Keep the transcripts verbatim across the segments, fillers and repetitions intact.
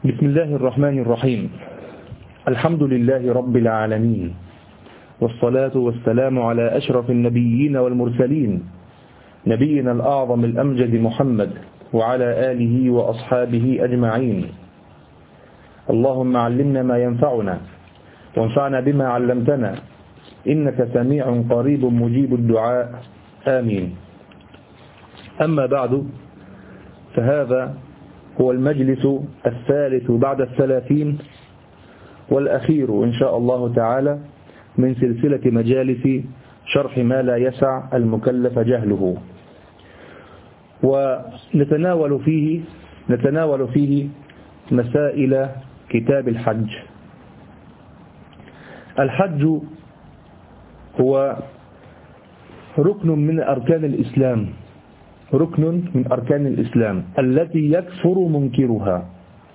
بسم الله الرحمن الرحيم. الحمد لله رب العالمين، والصلاة والسلام على أشرف النبيين والمرسلين، نبينا الأعظم الأمجد محمد وعلى آله وأصحابه أجمعين. اللهم علمنا ما ينفعنا وانفعنا بما علمتنا، إنك سميع قريب مجيب الدعاء، آمين. أما بعد، فهذا هو المجلس الثالث بعد الثلاثين والأخير إن شاء الله تعالى من سلسلة مجالس شرح ما لا يسع المكلف جهله، ونتناول فيه نتناول فيه مسائل كتاب الحج. الحج هو ركن من أركان الإسلام، ركن من أركان الإسلام التي يكفر منكرها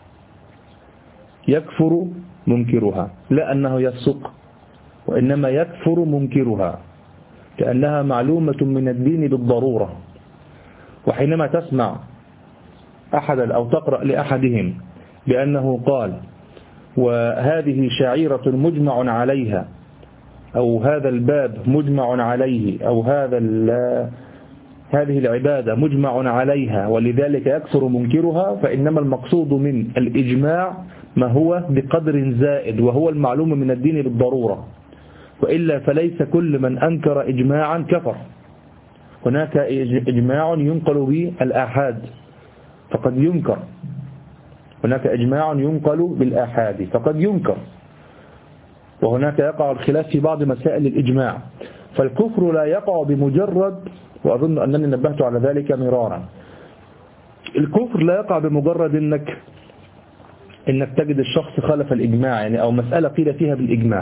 يكفر منكرها لا أنه يفسق، وإنما يكفر منكرها، كأنها معلومة من الدين بالضرورة. وحينما تسمع أحدا أو تقرأ لأحدهم بأنه قال وهذه شعيرة مجمع عليها، أو هذا الباب مجمع عليه، أو هذا هذه العبادة مجمع عليها ولذلك يكفر منكرها، فإنما المقصود من الإجماع ما هو بقدر زائد، وهو المعلوم من الدين بالضرورة، وإلا فليس كل من أنكر إجماعا كفر. هناك إجماع ينقل به الآحاد فقد ينكر، هناك إجماع ينقل بالآحاد فقد ينكر، وهناك يقع الخلاف في بعض مسائل الإجماع. فالكفر لا يقع بمجرد، وأظن أنني نبهت على ذلك مرارا، الكفر لا يقع بمجرد إنك إنك تجد الشخص خالف الإجماع، يعني أو مسألة قيل فيها بالإجماع.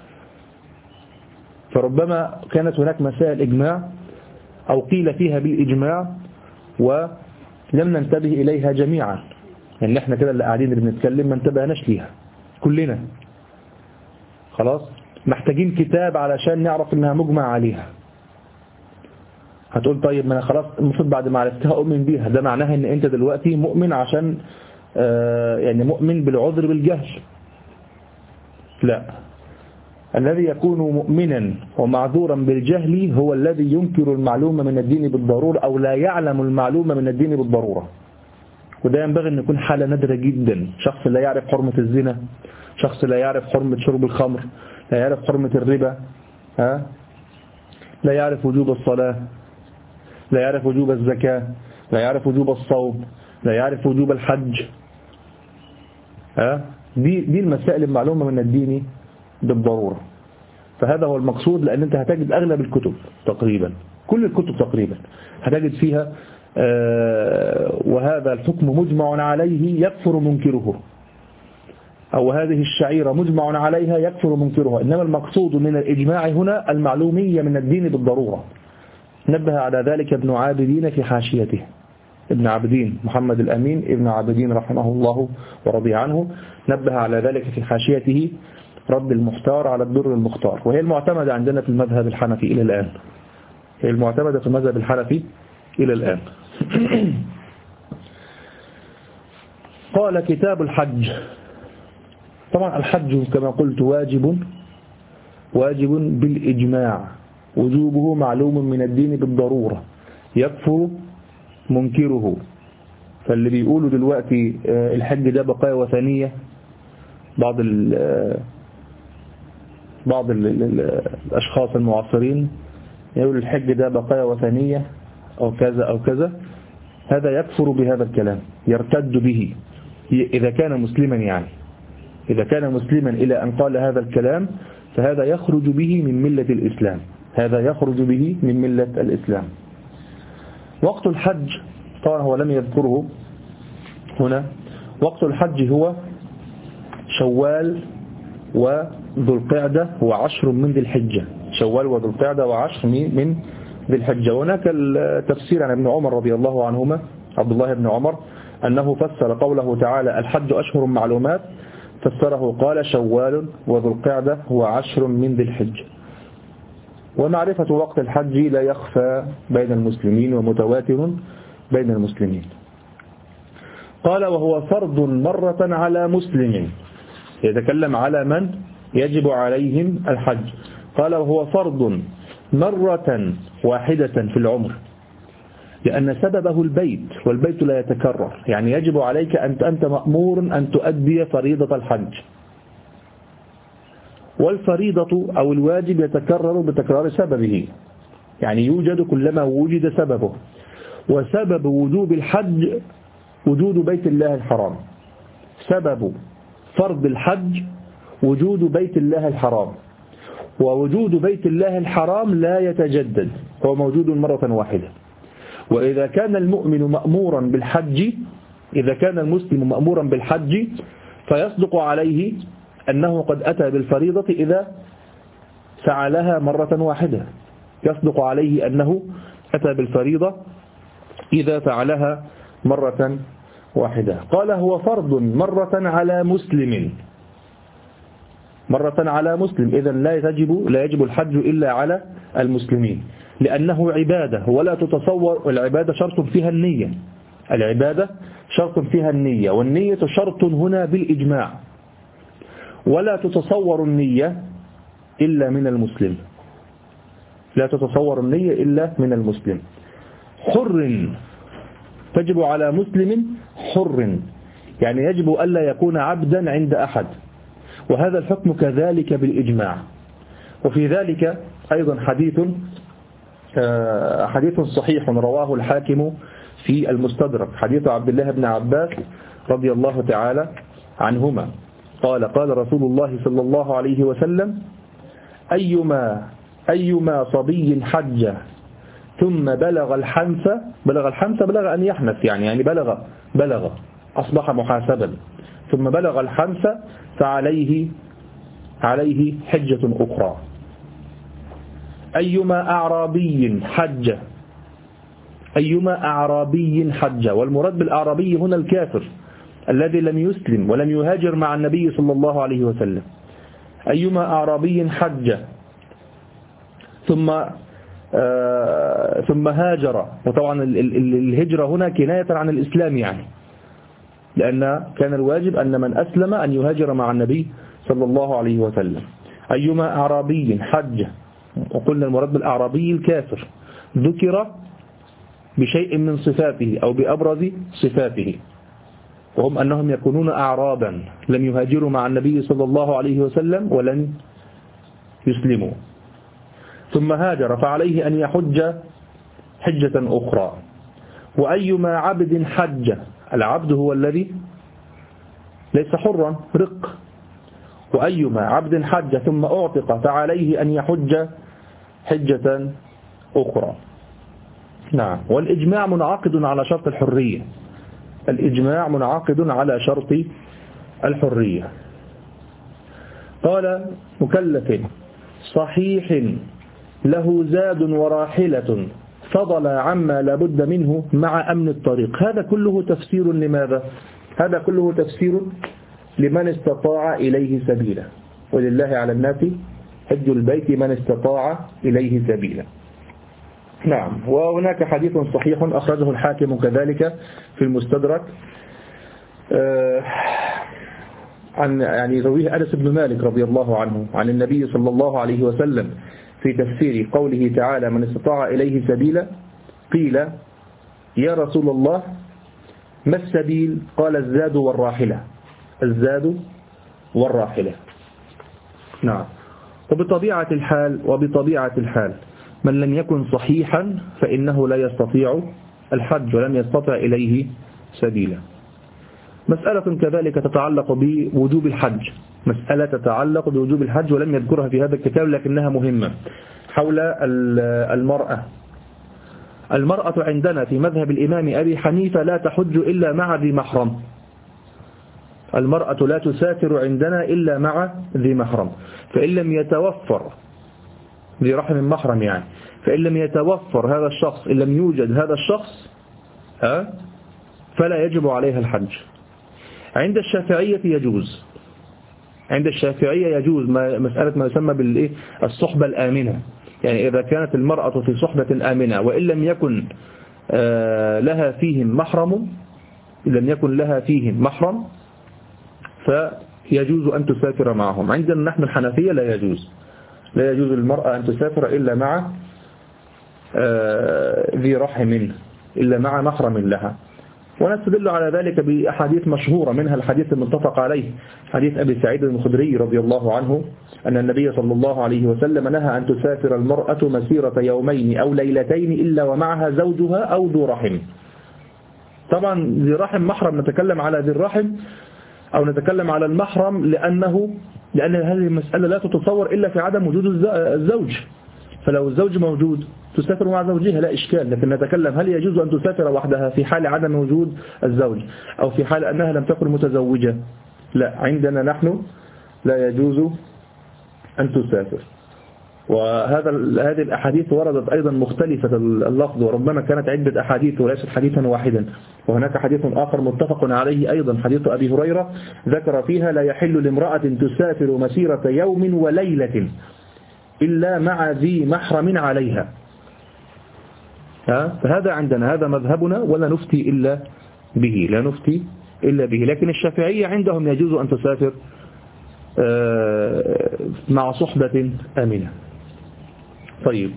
فربما كانت هناك مسائل إجماع أو قيل فيها بالإجماع ولم ننتبه إليها جميعا، يعني احنا كده اللي قاعدين اللي بنتكلم ما انتبهناش ليها كلنا. خلاص محتاجين كتاب علشان نعرف إنها مجمع عليها. هتقول طيب ما أنا خلاص المفروض بعد ما عرفتها أؤمن بيها، ده معناها إن أنت دلوقتي مؤمن عشان آه يعني مؤمن بالعذر بالجهل. لا، الذي يكون مؤمنا ومعذورا بالجهل هو الذي ينكر المعلومة من الدين بالضرورة، أو لا يعلم المعلومة من الدين بالضرورة. وده ينبغي أن يكون حالة نادرة جدا. شخص لا يعرف حرمة الزنا، شخص لا يعرف حرمة شرب الخمر، لا يعرف حرمة الربا، ها؟ لا يعرف وجوب الصلاة، لا يعرف وجوب الزكاة، لا يعرف وجوب الصوم، لا يعرف وجوب الحج، ها؟ دي دي المسائل المعلومة من الدين بالضرورة. فهذا هو المقصود، لأن أنت هتجد أغلب الكتب تقريبا، كل الكتب تقريبا هتجد فيها آه وهذا الحكم مجمع عليه يكفر منكره، أو هذه الشعيرة مجمع عليها يكفر منكرها. إنما المقصود من الإجماع هنا المعلومية من الدين بالضرورة. نبه على ذلك ابن عابدين في حاشيته، ابن عابدين محمد الأمين ابن عابدين رحمه الله ورضي عنه، نبه على ذلك في حاشيته رد المختار على الدر المختار، وهي المعتمدة عندنا في المذهب الحنفي إلى الآن، هي المعتمدة في المذهب الحنفي إلى الآن. قال كتاب الحج. طبعا الحج كما قلت واجب واجب بالإجماع، وجوبه معلوم من الدين بالضرورة، يكفر منكره. فاللي بيقولوا دلوقتي الحج ده بقايا وثنية، بعض ال بعض ال الأشخاص المعاصرين يقول الحج ده بقايا وثنية أو كذا أو كذا، هذا يكفر بهذا الكلام، يرتد به إذا كان مسلما. يعني إذا كان مسلما إلى أن قال هذا الكلام فهذا يخرج به من ملة الإسلام، هذا يخرج به من ملة الإسلام. وقت الحج طبعا هو لم يذكره هنا. وقت الحج هو شوال وذو القعدة وعشر من ذي الحجة، شوال وذو القعدة وعشر من ذي الحجة. وهناك التفسير عن ابن عمر رضي الله عنهما، عبد الله بن عمر، أنه فسر قوله تعالى الحج أشهر معلومات، فسره قال شوال وذو القعدة وعشر من ذي الحجة. ومعرفة وقت الحج لا يخفى بين المسلمين ومتواتر بين المسلمين. قال وهو فرض مرة على مسلم، يتكلم على من يجب عليهم الحج. قال وهو فرض مرة واحدة في العمر، لأن سببه البيت، والبيت لا يتكرر، يعني يجب عليك أن أنت مأمور أن تؤدي فريضة الحج، والفريضة أو الواجب يتكرر بتكرار سببه، يعني يوجد كلما وجد سببه. وسبب وجوب الحج وجود بيت الله الحرام، سبب فرض الحج وجود بيت الله الحرام، ووجود بيت الله الحرام لا يتجدد، هو موجود مرة واحدة. وإذا كان المؤمن مأمورا بالحج، إذا كان المسلم مأمورا بالحج فيصدق عليه أنه قد أتى بالفريضة إذا فعلها مرة واحدة، يصدق عليه أنه أتى بالفريضة إذا فعلها مرة واحدة. قال هو فرض مرة على مسلم، مرة على مسلم، إذن لا يجب لا يجب الحج إلا على المسلمين، لأنه عبادة ولا تتصور، والعبادة شرط فيها النية، العبادة شرط فيها النية، والنية شرط هنا بالإجماع، ولا تتصور النية إلا من المسلم، لا تتصور النية إلا من المسلم. حر، تجب على مسلم حر، يعني يجب ألا يكون عبدا عند أحد، وهذا الحكم كذلك بالإجماع. وفي ذلك أيضا حديث حديث صحيح رواه الحاكم في المستدرك، حديث عبد الله بن عباس رضي الله تعالى عنهما قال قال رسول الله صلى الله عليه وسلم: أيما أيما صبي حج ثم بلغ الحنث، بلغ الحنث بلغ أن يحنث، يعني يعني بلغ بلغ أصبح محاسبا، ثم بلغ الحنث فعليه عليه حجة أخرى. أيما أعرابي حج، أيما أعرابي حج، والمراد بالأعرابي هنا الكافر الذي لم يسلم ولم يهاجر مع النبي صلى الله عليه وسلم. أيما أعرابي حج ثم آه ثم هاجر، وطبعا الهجرة هنا كناية عن الإسلام، يعني لأن كان الواجب أن من أسلم أن يهاجر مع النبي صلى الله عليه وسلم. أيما أعرابي حج، وقلنا المراد بالأعرابي الكافر، ذكر بشيء من صفاته أو بأبرز صفاته، وهم أنهم يكونون أعرابا لم يهاجروا مع النبي صلى الله عليه وسلم ولن يسلموا، ثم هاجر فعليه أن يحج حجة أخرى. وأيما عبد حج، العبد هو الذي ليس حرا، رق، وأيما عبد حج ثم أعتق فعليه أن يحج حجة أخرى. نعم. والإجماع منعقد على شرط الحرية، الإجماع منعقد على شرط الحرية. قال: مكلف صحيح له زاد وراحلة فضل عما لابد منه مع أمن الطريق. هذا كله تفسير لماذا؟ هذا كله تفسير لمن استطاع إليه سبيلا، ولله على الناس حج البيت من استطاع إليه سبيلا. نعم. وهناك حديث صحيح أخرجه الحاكم كذلك في المستدرك عن يعني رويه أنس بن مالك رضي الله عنه عن النبي صلى الله عليه وسلم في تفسير قوله تعالى: من استطاع إليه سبيلا، قيل: يا رسول الله ما السبيل؟ قال: الزاد والراحلة، الزاد والراحلة. نعم. وبطبيعة الحال وبطبيعة الحال من لم يكن صحيحا فإنه لا يستطيع الحج ولم يستطع إليه سبيلا. مسألة كذلك تتعلق بوجوب الحج، مسألة تتعلق بوجوب الحج ولم يذكرها في هذا الكتاب لكنها مهمة، حول المرأة. المرأة عندنا في مذهب الإمام أبي حنيفة لا تحج إلا مع ذي محرم، المرأة لا تسافر عندنا إلا مع ذي محرم، فإن لم يتوفر ذي رحم محرم يعني، فإن لم يتوفر هذا الشخص، إن لم يوجد هذا الشخص ها فلا يجب عليها الحج. عند الشافعية يجوز، عند الشافعية يجوز ما مسألة ما يسمى بالإيه الصحبة الآمنة، يعني إذا كانت المرأة في صحبة آمنة وإن لم يكن لها فيهم محرم لم يكن لها فيهم محرم فيجوز أن تسافر معهم. عندنا نحن الحنفية لا يجوز لا يجوز للمرأة أن تسافر إلا مع ذي رحم إلا مع محرم لها. ونستدل على ذلك بأحاديث مشهورة، منها الحديث المتفق عليه حديث أبي سعيد الخدري رضي الله عنه أن النبي صلى الله عليه وسلم نهى أن تسافر المرأة مسيرة يومين أو ليلتين إلا ومعها زوجها أو ذو رحم. طبعا ذي رحم محرم، نتكلم على ذي الرحم أو نتكلم على المحرم لأنه لأن هذه المسألة لا تتصور إلا في عدم وجود الزوج، فلو الزوج موجود تسافر مع زوجها لا إشكال. لكن نتكلم هل يجوز أن تسافر وحدها في حال عدم وجود الزوج أو في حال أنها لم تكن متزوجة؟ لا، عندنا نحن لا يجوز أن تسافر. وهذا هذه الأحاديث وردت أيضا مختلفة اللفظ، وربما كانت عدة أحاديث وليست حديثا واحدا. وهناك حديث آخر متفق عليه أيضا حديث أبي هريرة ذكر فيها لا يحل لامرأة تسافر مسيرة يوم وليلة إلا مع ذي محرم عليها. فهذا عندنا هذا مذهبنا ولا نفتي إلا به لا نفتي إلا به. لكن الشافعية عندهم يجوز أن تسافر مع صحبة آمنة. طيب،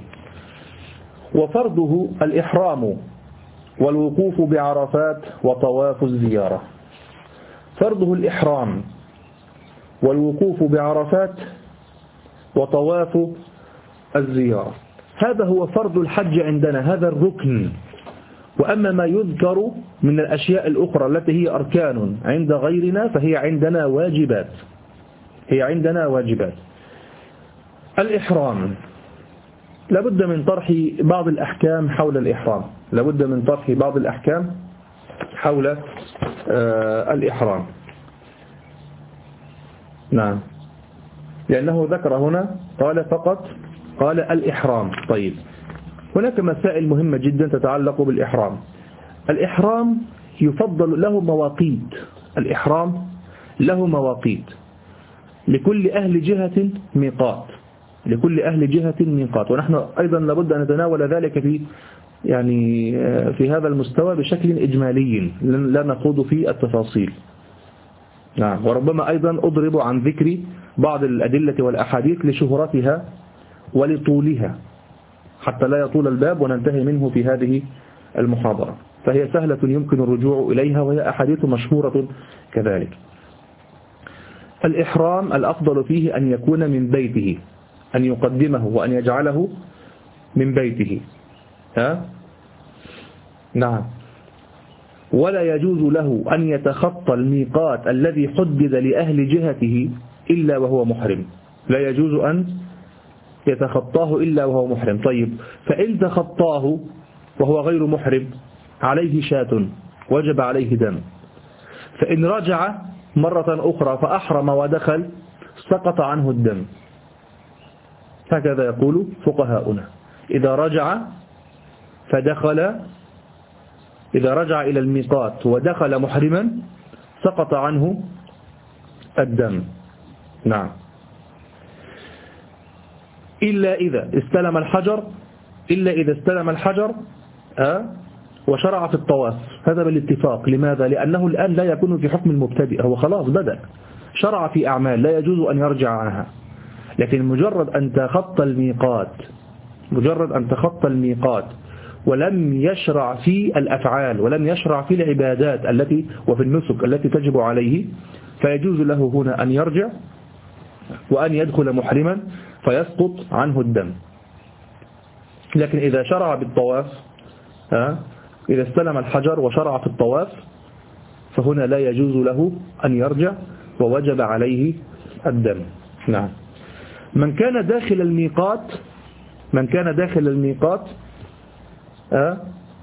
وفرضه الإحرام والوقوف بعرفات وطواف الزيارة. فرضه الإحرام والوقوف بعرفات وطواف الزيارة، هذا هو فرض الحج عندنا، هذا الركن. وأما ما يذكر من الأشياء الأخرى التي هي أركان عند غيرنا فهي عندنا واجبات هي عندنا واجبات. الإحرام لابد من طرح بعض الأحكام حول الإحرام لابد من طرح بعض الأحكام حول آه الإحرام. نعم، لأنه ذكر هنا قال فقط قال الإحرام. طيب، هناك مسائل مهمة جدا تتعلق بالإحرام. الإحرام يفضل له مواقيت الإحرام له مواقيت لكل أهل جهة ميقات لكل أهل جهة ميقات ونحن أيضا لابد أن نتناول ذلك في يعني في هذا المستوى بشكل إجمالي لا نخوض في التفاصيل. نعم، وربما أيضا أضرب عن ذكر بعض الأدلة والأحاديث لشهرتها ولطولها حتى لا يطول الباب وننتهي منه في هذه المحاضرة، فهي سهلة يمكن الرجوع إليها وهي أحاديث مشهورة كذلك. الإحرام الأفضل فيه أن يكون من بيته، أن يقدمه وأن يجعله من بيته. ها؟ نعم، ولا يجوز له أن يتخطى الميقات الذي حدد لأهل جهته إلا وهو محرم، لا يجوز أن يتخطاه إلا وهو محرم. طيب، فإن تخطاه وهو غير محرم عليه شاة وجب عليه دم، فإن رجع مرة أخرى فأحرم ودخل سقط عنه الدم. هكذا يقول فقهاؤنا، إذا رجع فدخل إذا رجع إلى الميقات ودخل محرما سقط عنه الدم. نعم، إلا إذا استلم الحجر إلا إذا استلم الحجر أه وشرع في الطواف، هذا بالاتفاق. لماذا؟ لأنه الآن لا يكون في حكم المبتدئ، هو خلاص بدأ شرع في أعمال لا يجوز أن يرجع عنها. لكن مجرد أن تخطى الميقات مجرد أن تخطى الميقات ولم يشرع في الأفعال ولم يشرع في العبادات التي وفي النسك التي تجب عليه، فيجوز له هنا أن يرجع وأن يدخل محرما فيسقط عنه الدم. لكن إذا شرع بالطواف ها إذا استلم الحجر وشرع في الطواف فهنا لا يجوز له أن يرجع ووجب عليه الدم. نعم، من كان داخل الميقات من كان داخل الميقات ها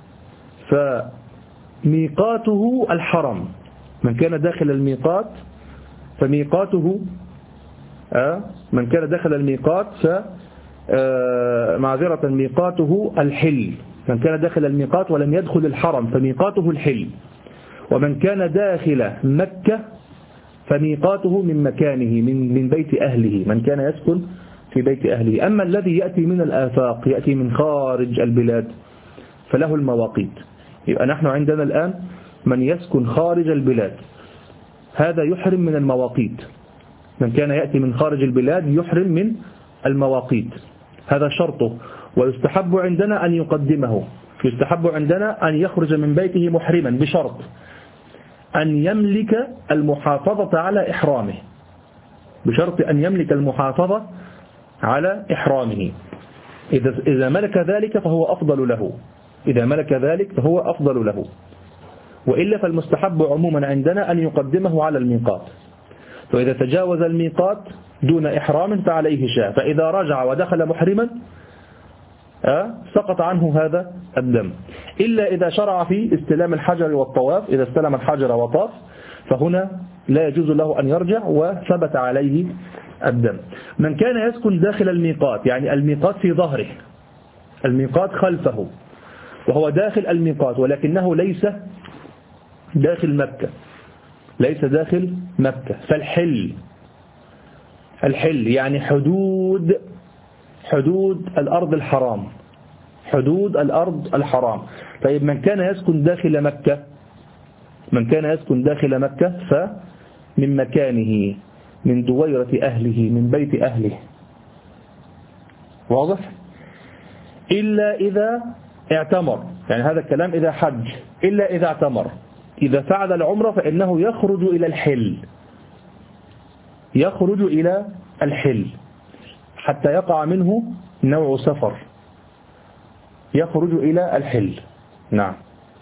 فميقاته الحرم من كان داخل الميقات فميقاته ها من كان داخل الميقات ف معذرة ميقاته الحل. من كان داخل الميقات ولم يدخل الحرم فميقاته الحل. ومن كان داخل مكة فميقاته من مكانه من من بيت أهله، من كان يسكن في بيت أهله. أما الذي يأتي من الآفاق يأتي من خارج البلاد فله المواقيت. يبقى نحن عندنا الآن من يسكن خارج البلاد، هذا يحرم من المواقيت. من كان يأتي من خارج البلاد يحرم من المواقيت، هذا شرطه. ويستحب عندنا أن يقدمه، يستحب عندنا أن يخرج من بيته محرما بشرط أن يملك المحافظة على إحرامه، بشرط أن يملك المحافظة على إحرامه. إذا إذا ملك ذلك فهو أفضل له، إذا ملك ذلك فهو أفضل له، وإلا فالمستحب عموما عندنا أن يقدمه على الميقات. فإذا تجاوز الميقات دون إحرام فعليه شاء، فإذا رجع ودخل محرما أه سقط عنه هذا الدم، إلا إذا شرع في استلام الحجر والطواف. إذا استلم الحجر وطاف فهنا لا يجوز له أن يرجع وثبت عليه الدم. من كان يسكن داخل الميقات، يعني الميقات في ظهره، الميقات خلفه، وهو داخل الميقات ولكنه ليس داخل مكة، ليس داخل مكة، فالحل، الحل يعني حدود حدود الأرض الحرام، حدود الأرض الحرام. طيب من كان يسكن داخل مكة، من كان يسكن داخل مكة فمن مكانه، من دويرة أهله، من بيت أهله، واضح؟ إلا إذا اعتمر، يعني هذا الكلام إذا حج، إلا إذا اعتمر. إذا فعل العمرة فإنه يخرج إلى الحل، يخرج إلى الحل حتى يقع منه نوع سفر، يخرج إلى الحل. نعم.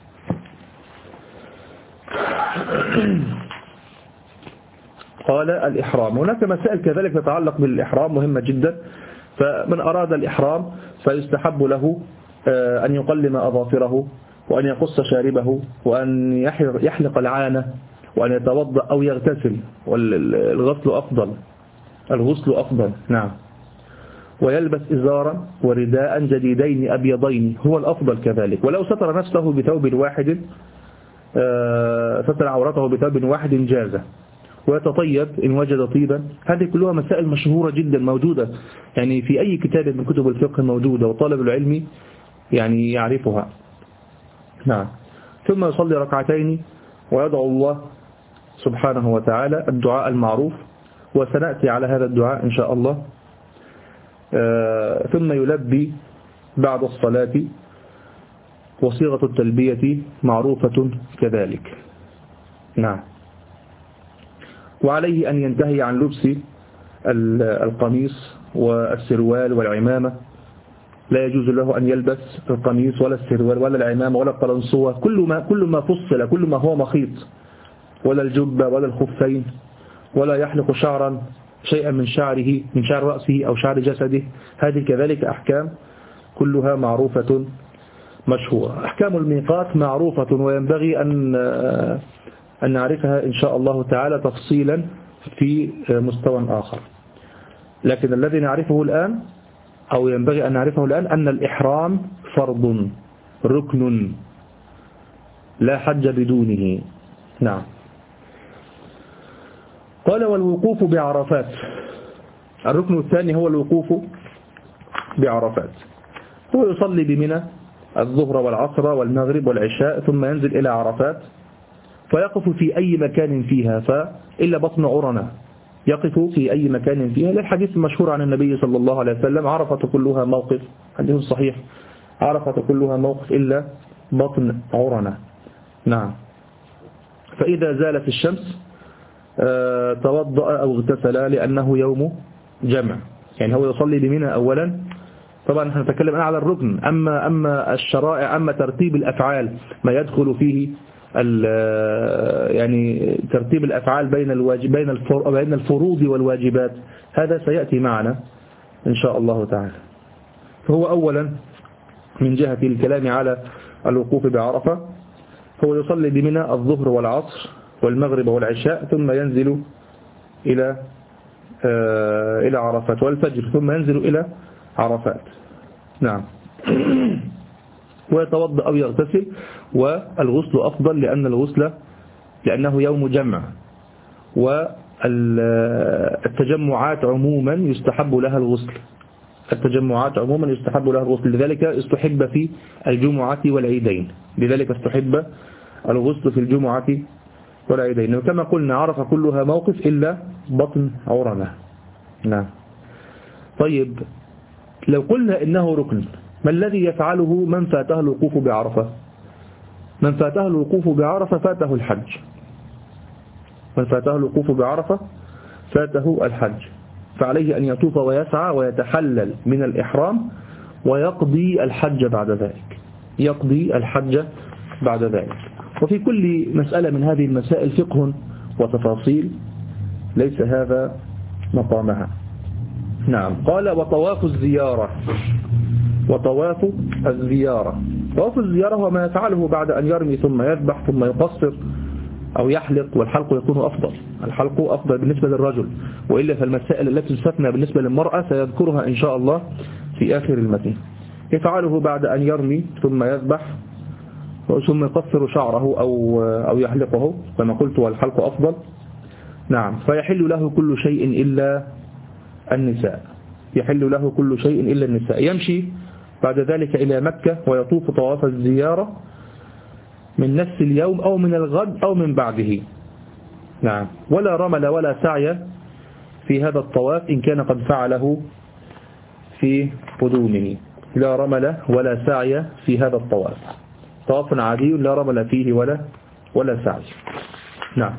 قال الإحرام، هناك مسائل كذلك تتعلق بالإحرام مهمة جدا. فمن أراد الإحرام فيستحب له أن يقلم أظافره، وأن يقص شاربه، وأن يحلق العانة، وأن يتوضأ أو يغتسل، والغسل أفضل، الغسل أفضل. نعم. ويلبس إزارا ورداء جديدين أبيضين، هو الأفضل كذلك. ولو ستر نفسه بثوب واحد، ستر عورته بثوب واحد جازة. ويتطيب إن وجد طيبا. هذه كلها مسائل مشهورة جدا موجودة يعني في أي كتاب من كتب الفقه موجودة، وطالب العلم يعني يعرفها. نعم. ثم يصلي ركعتين ويدعو الله سبحانه وتعالى الدعاء المعروف، وسنأتي على هذا الدعاء إن شاء الله. ثم يلبي بعد الصلاة، وصيغة التلبية معروفة كذلك. نعم. وعليه أن ينتهي عن لبس القميص والسروال والعمامة، لا يجوز له أن يلبس القميص ولا السروال ولا العمامة ولا القلنسوة، كل ما كل ما فصل، كل ما هو مخيط، ولا الجبة ولا الخفين، ولا يحلق شعرا شيئا من شعره، من شعر رأسه أو شعر جسده. هذه كذلك أحكام كلها معروفة مشهورة. أحكام الميقات معروفة، وينبغي أن أن نعرفها إن شاء الله تعالى تفصيلا في مستوى آخر. لكن الذي نعرفه الآن أو ينبغي أن نعرفه الآن أن الإحرام فرض ركن لا حج بدونه. نعم. قال والوقوف بعرفات، الركن الثاني هو الوقوف بعرفات. هو يصلي بمنى الظهر والعصر والمغرب والعشاء، ثم ينزل إلى عرفات فيقف في أي مكان فيها، فإلا بطن عرنة، يقف في أي مكان فيها، للحديث المشهور عن النبي صلى الله عليه وسلم: عرفة كلها موقف، حديث صحيح، عرفة كلها موقف إلا بطن عرنة. نعم. فإذا زالت الشمس توضأ أو اغتسل، لأنه يوم جمع. يعني هو يصلي بمنى أولا، طبعا نحن نتكلم على الركن. أما أما الشرائع، أما ترتيب الأفعال، ما يدخل فيه يعني ترتيب الأفعال بين الواجب بين بين الفروض والواجبات، هذا سيأتي معنا إن شاء الله تعالى. فهو أولا من جهة الكلام على الوقوف بعرفة، هو يصلي بمنى الظهر والعصر والمغرب والعشاء، ثم ينزل إلى إلى عرفات، والفجر، ثم ينزل إلى عرفات. نعم. ويتوضأ أو يغتسل، والغسل أفضل لأن الغسل لأنه يوم جمع، والتجمعات عموما يستحب لها الغسل، التجمعات عموما يستحب لها الغسل، لذلك استحب في الجمعة والعيدين، لذلك استحب الغسل في الجمعة والعيدين. وكما قلنا عرفة كلها موقف إلا بطن عرنة. نعم. طيب لو قلنا إنه ركن، ما الذي يفعله من فاته الوقوف بعرفة؟ من فاته الوقوف بعرفة فاته الحج. من فاته الوقوف بعرفة فاته الحج، فعليه أن يطوف ويسعى ويتحلل من الإحرام ويقضي الحج بعد ذلك. يقضي الحج بعد ذلك. وفي كل مسألة من هذه المسائل فقه وتفاصيل، ليس هذا مقامها. نعم. قال وطواف الزيارة. وطواف الزيارة، طواف الزيارة هو ما يفعله بعد أن يرمي ثم يذبح ثم يقصر أو يحلق، والحلق يكون أفضل. الحلق أفضل بالنسبة للرجل، وإلا فالمسائل التي تستثنى بالنسبة للمرأة سيذكرها إن شاء الله في آخر المتن. يفعله بعد أن يرمي ثم يذبح ثم يقصر شعره أو أو يحلقه كما قلت، والحلق أفضل. نعم. فيحل له كل شيء إلا النساء. يحل له كل شيء إلا النساء. يمشي بعد ذلك إلى مكة ويطوف طواف الزيارة من نفس اليوم أو من الغد أو من بعده. نعم. ولا رمل ولا سعي في هذا الطواف إن كان قد فعله في قدومه. لا رمل ولا سعي في هذا الطواف. طواف عادي لا رمل فيه ولا ولا سعي. نعم.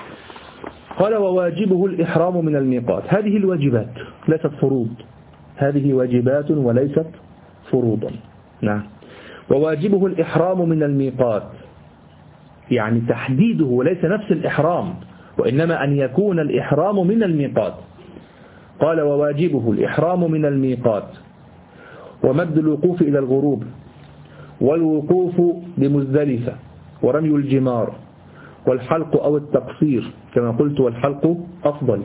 قال وواجبه الإحرام من الميقات. هذه الواجبات ليست فروض، هذه واجبات وليست فروضا. نعم. وواجبه الإحرام من الميقات، يعني تحديده وليس نفس الإحرام، وإنما أن يكون الإحرام من الميقات. قال وواجبه الإحرام من الميقات ومد الوقوف إلى الغروب والوقوف بمزدلفة ورمي الجمار والحلق أو التقصير كما قلت، والحلق أفضل.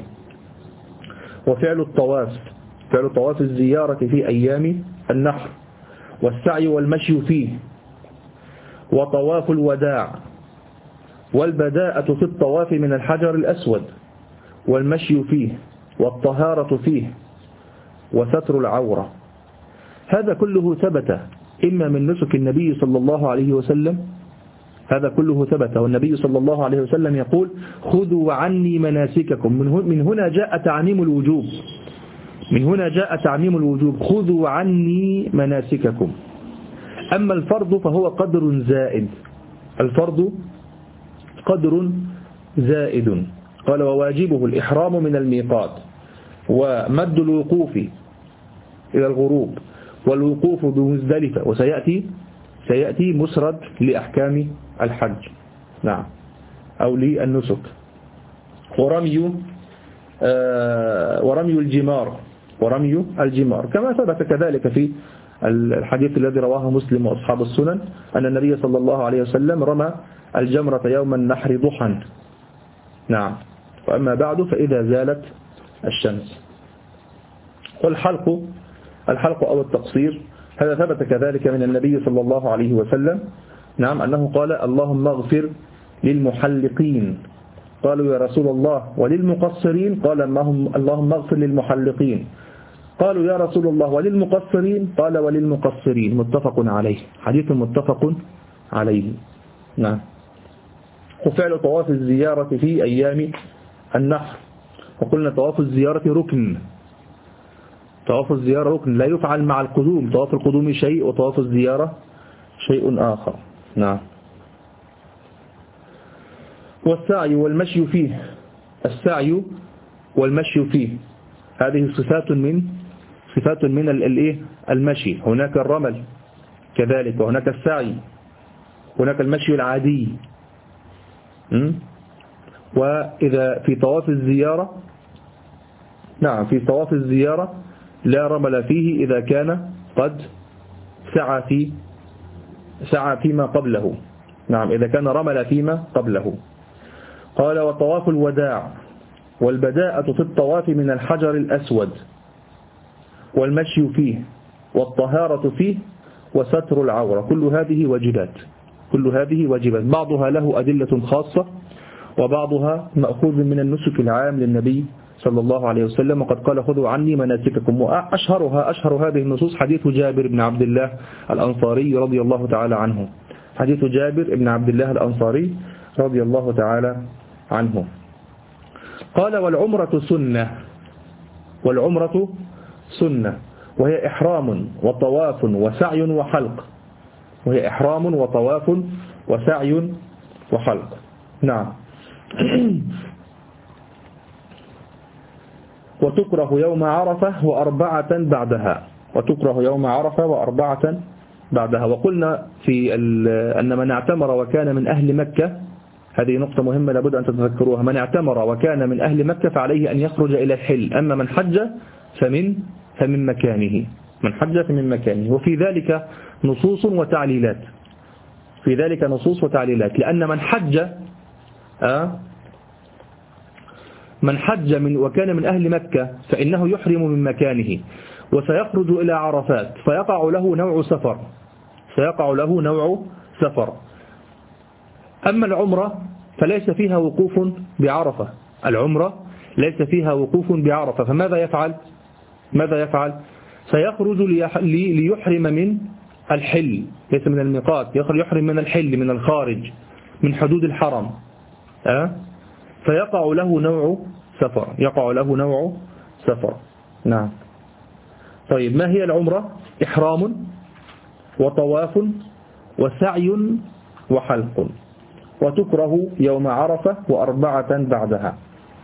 وفعل الطواف، فعل طواف الزيارة في أيام النحر، والسعي والمشي فيه، وطواف الوداع، والبداءة في الطواف من الحجر الأسود، والمشي فيه، والطهارة فيه، وستر العورة. هذا كله ثبت إما من نسك النبي صلى الله عليه وسلم، هذا كله ثبت، والنبي صلى الله عليه وسلم يقول خذوا عني مناسككم. من هنا جاء تعميم الوجوب، من هنا جاء تعميم الوجوب، خذوا عني مناسككم. أما الفرض فهو قدر زائد، الفرض قدر زائد. قال وواجبه الإحرام من الميقات ومد الوقوف إلى الغروب والوقوف بمزدلفة، وسيأتي سيأتي مسرد لأحكام الحج. نعم. أو للنسك. ورمي آه ورمي الجمار، ورمي الجمار كما ثبت كذلك في الحديث الذي رواه مسلم وأصحاب السنن أن النبي صلى الله عليه وسلم رمى الجمرة يوم النحر ضحى. نعم. وأما بعد فإذا زالت الشمس. والحلق، الحلق أو التقصير، هذا ثبت كذلك من النبي صلى الله عليه وسلم. نعم. أنه قال اللهم اغفر للمحلقين. قالوا يا رسول الله وللمقصرين؟ قال اللهم اغفر للمحلقين. قالوا يا رسول الله وللمقصرين؟ قال وللمقصرين. متفق عليه، حديث متفق عليه. نعم. وفعل طواف الزيارة في أيام النحر، وقلنا طواف الزيارة ركن، طواف الزيارة ركن لا يفعل مع القدوم، طواف القدوم شيء وطواف الزيارة شيء آخر. نعم. والسعي والمشي فيه، السعي والمشي فيه هذه صفات من صفات من الايه المشي. هناك الرمل كذلك، وهناك السعي، هناك المشي العادي. وإذا في طواف الزيارة، نعم في طواف الزيارة لا رمل فيه إذا كان قد سعى في سعى فيما قبله. نعم. إذا كان رمل فيما قبله. قال وطواف الوداع والبداءة في الطواف من الحجر الأسود والمشي فيه والطهارة فيه وستر العورة. كل هذه واجبات، كل هذه واجبات، بعضها له أدلة خاصة وبعضها مأخوذ من النسك العام للنبي صلى الله عليه وسلم، وقد قال خذوا عني مناسككم. وأشهرها أشهر هذه النصوص حديث جابر بن عبد الله الأنصاري رضي الله تعالى عنه حديث جابر بن عبد الله الأنصاري رضي الله تعالى عنه. قال والعمرة سنة، والعمرة سنة وهي إحرام وطواف وسعي وحلق، وهي إحرام وطواف وسعي وحلق. نعم. وتكره يوم عرفة وأربعة بعدها، وتكره يوم عرفة وأربعة بعدها. وقلنا في أن من اعتمر وكان من أهل مكة، هذه نقطة مهمة لابد أن تتذكروها، من اعتمر وكان من أهل مكة فعليه أن يخرج إلى الحل، أما من حج فمن فمن مكانه، من حج فمن مكانه. وفي ذلك نصوص وتعليلات، في ذلك نصوص وتعليلات، لأن من حج آه من حج من وكان من أهل مكة فإنه يحرم من مكانه وسيخرج إلى عرفات، فيقع له نوع سفر، سيقع له نوع سفر. أما العمرة فليس فيها وقوف بعرفة، العمرة ليس فيها وقوف بعرفة، فماذا يفعل؟ ماذا يفعل؟ سيخرج ليحرم من الحل، ليس من الميقات، يحرم من الحل، من الخارج، من حدود الحرم، أه؟ فيقع له نوع سفر، يقع له نوع سفر. نعم. طيب ما هي العمرة؟ إحرام وطواف وسعي وحلق، وتكره يوم عرفة وأربعة بعدها.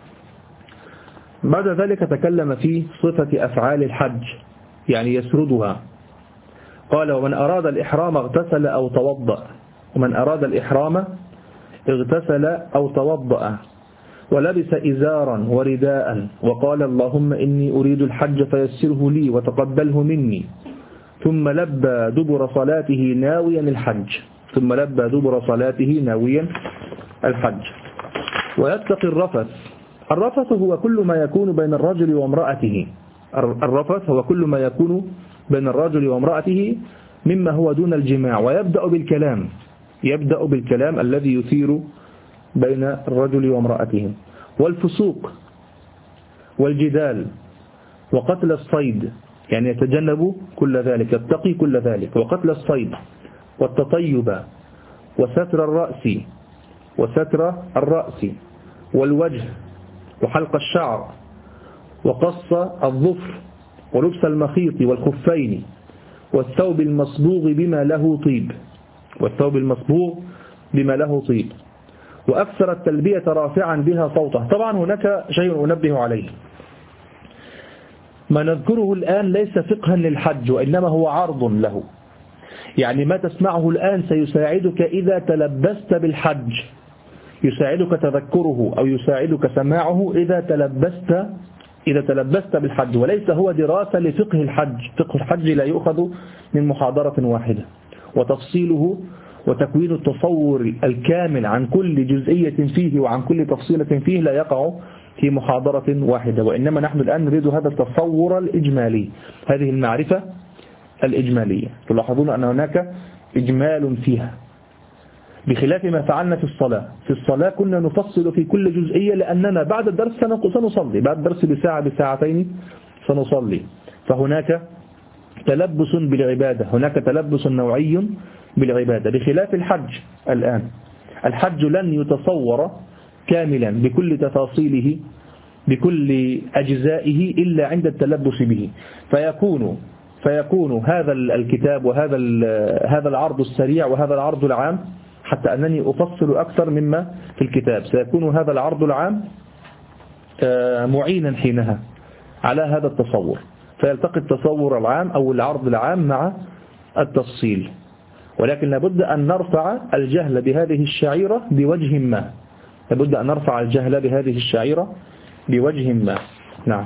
بعد ذلك تكلم في صفة أفعال الحج، يعني يسردها. قال ومن أراد الإحرام اغتسل أو توضأ، ومن أراد الإحرام اغتسل أو توضأ ولبس إزارا ورداء وقال اللهم إني أريد الحج فيسره لي وتقبله مني، ثم لبى دبر صلاته ناويا الحج، ثم لبى دبر صلاته ناويا الحج. ويتقي الرفث، الرفث هو كل ما يكون بين الرجل وامرأته، الرفث هو كل ما يكون بين الرجل وامرأته مما هو دون الجماع، ويبدأ بالكلام، يبدأ بالكلام الذي يثير بين الرجل وامرأته. والفسوق والجدال وقتل الصيد، يعني يتجنب كل ذلك، يتقي كل ذلك، وقتل الصيد والتطيب وستر الرأس وستر الرأس والوجه وحلق الشعر وقص الظفر ولبس المخيط والخفين والثوب المصبوغ بما له طيب، والثوب المصبوغ بما له طيب، وأكثر التلبية رافعا بها صوته. طبعا هناك شيء أنبه عليه، ما نذكره الآن ليس فقها للحج وإنما هو عرض له، يعني ما تسمعه الآن سيساعدك إذا تلبست بالحج، يساعدك تذكره أو يساعدك سماعه إذا تلبست إذا تلبست بالحج، وليس هو دراسة لفقه الحج. فقه الحج لا يؤخذ من محاضرة واحدة، وتفصيله وتكوين التصور الكامل عن كل جزئية فيه وعن كل تفصيلة فيه لا يقع في محاضرة واحدة، وإنما نحن الآن نريد هذا التصور الإجمالي، هذه المعرفة الإجمالية. تلاحظون أن هناك إجمال فيها، بخلاف ما فعلنا في الصلاة. في الصلاة كنا نفصل في كل جزئية لأننا بعد الدرس سنصلي، بعد الدرس بساعة بساعتين سنصلي، فهناك تلبس بالعبادة، هناك تلبس نوعي بالعبادة، بخلاف الحج. الآن الحج لن يتصور كاملا بكل تفاصيله بكل أجزائه إلا عند التلبس به، فيكون فيكون هذا الكتاب وهذا هذا العرض السريع وهذا العرض العام، حتى أنني أفصل أكثر مما في الكتاب، سيكون هذا العرض العام معينا حينها على هذا التصور، فيلتقي التصور العام أو العرض العام مع التفصيل. ولكن لابد أن نرفع الجهل بهذه الشعيرة بوجه ما، لابد أن نرفع الجهل بهذه الشعيرة بوجه ما. نعم.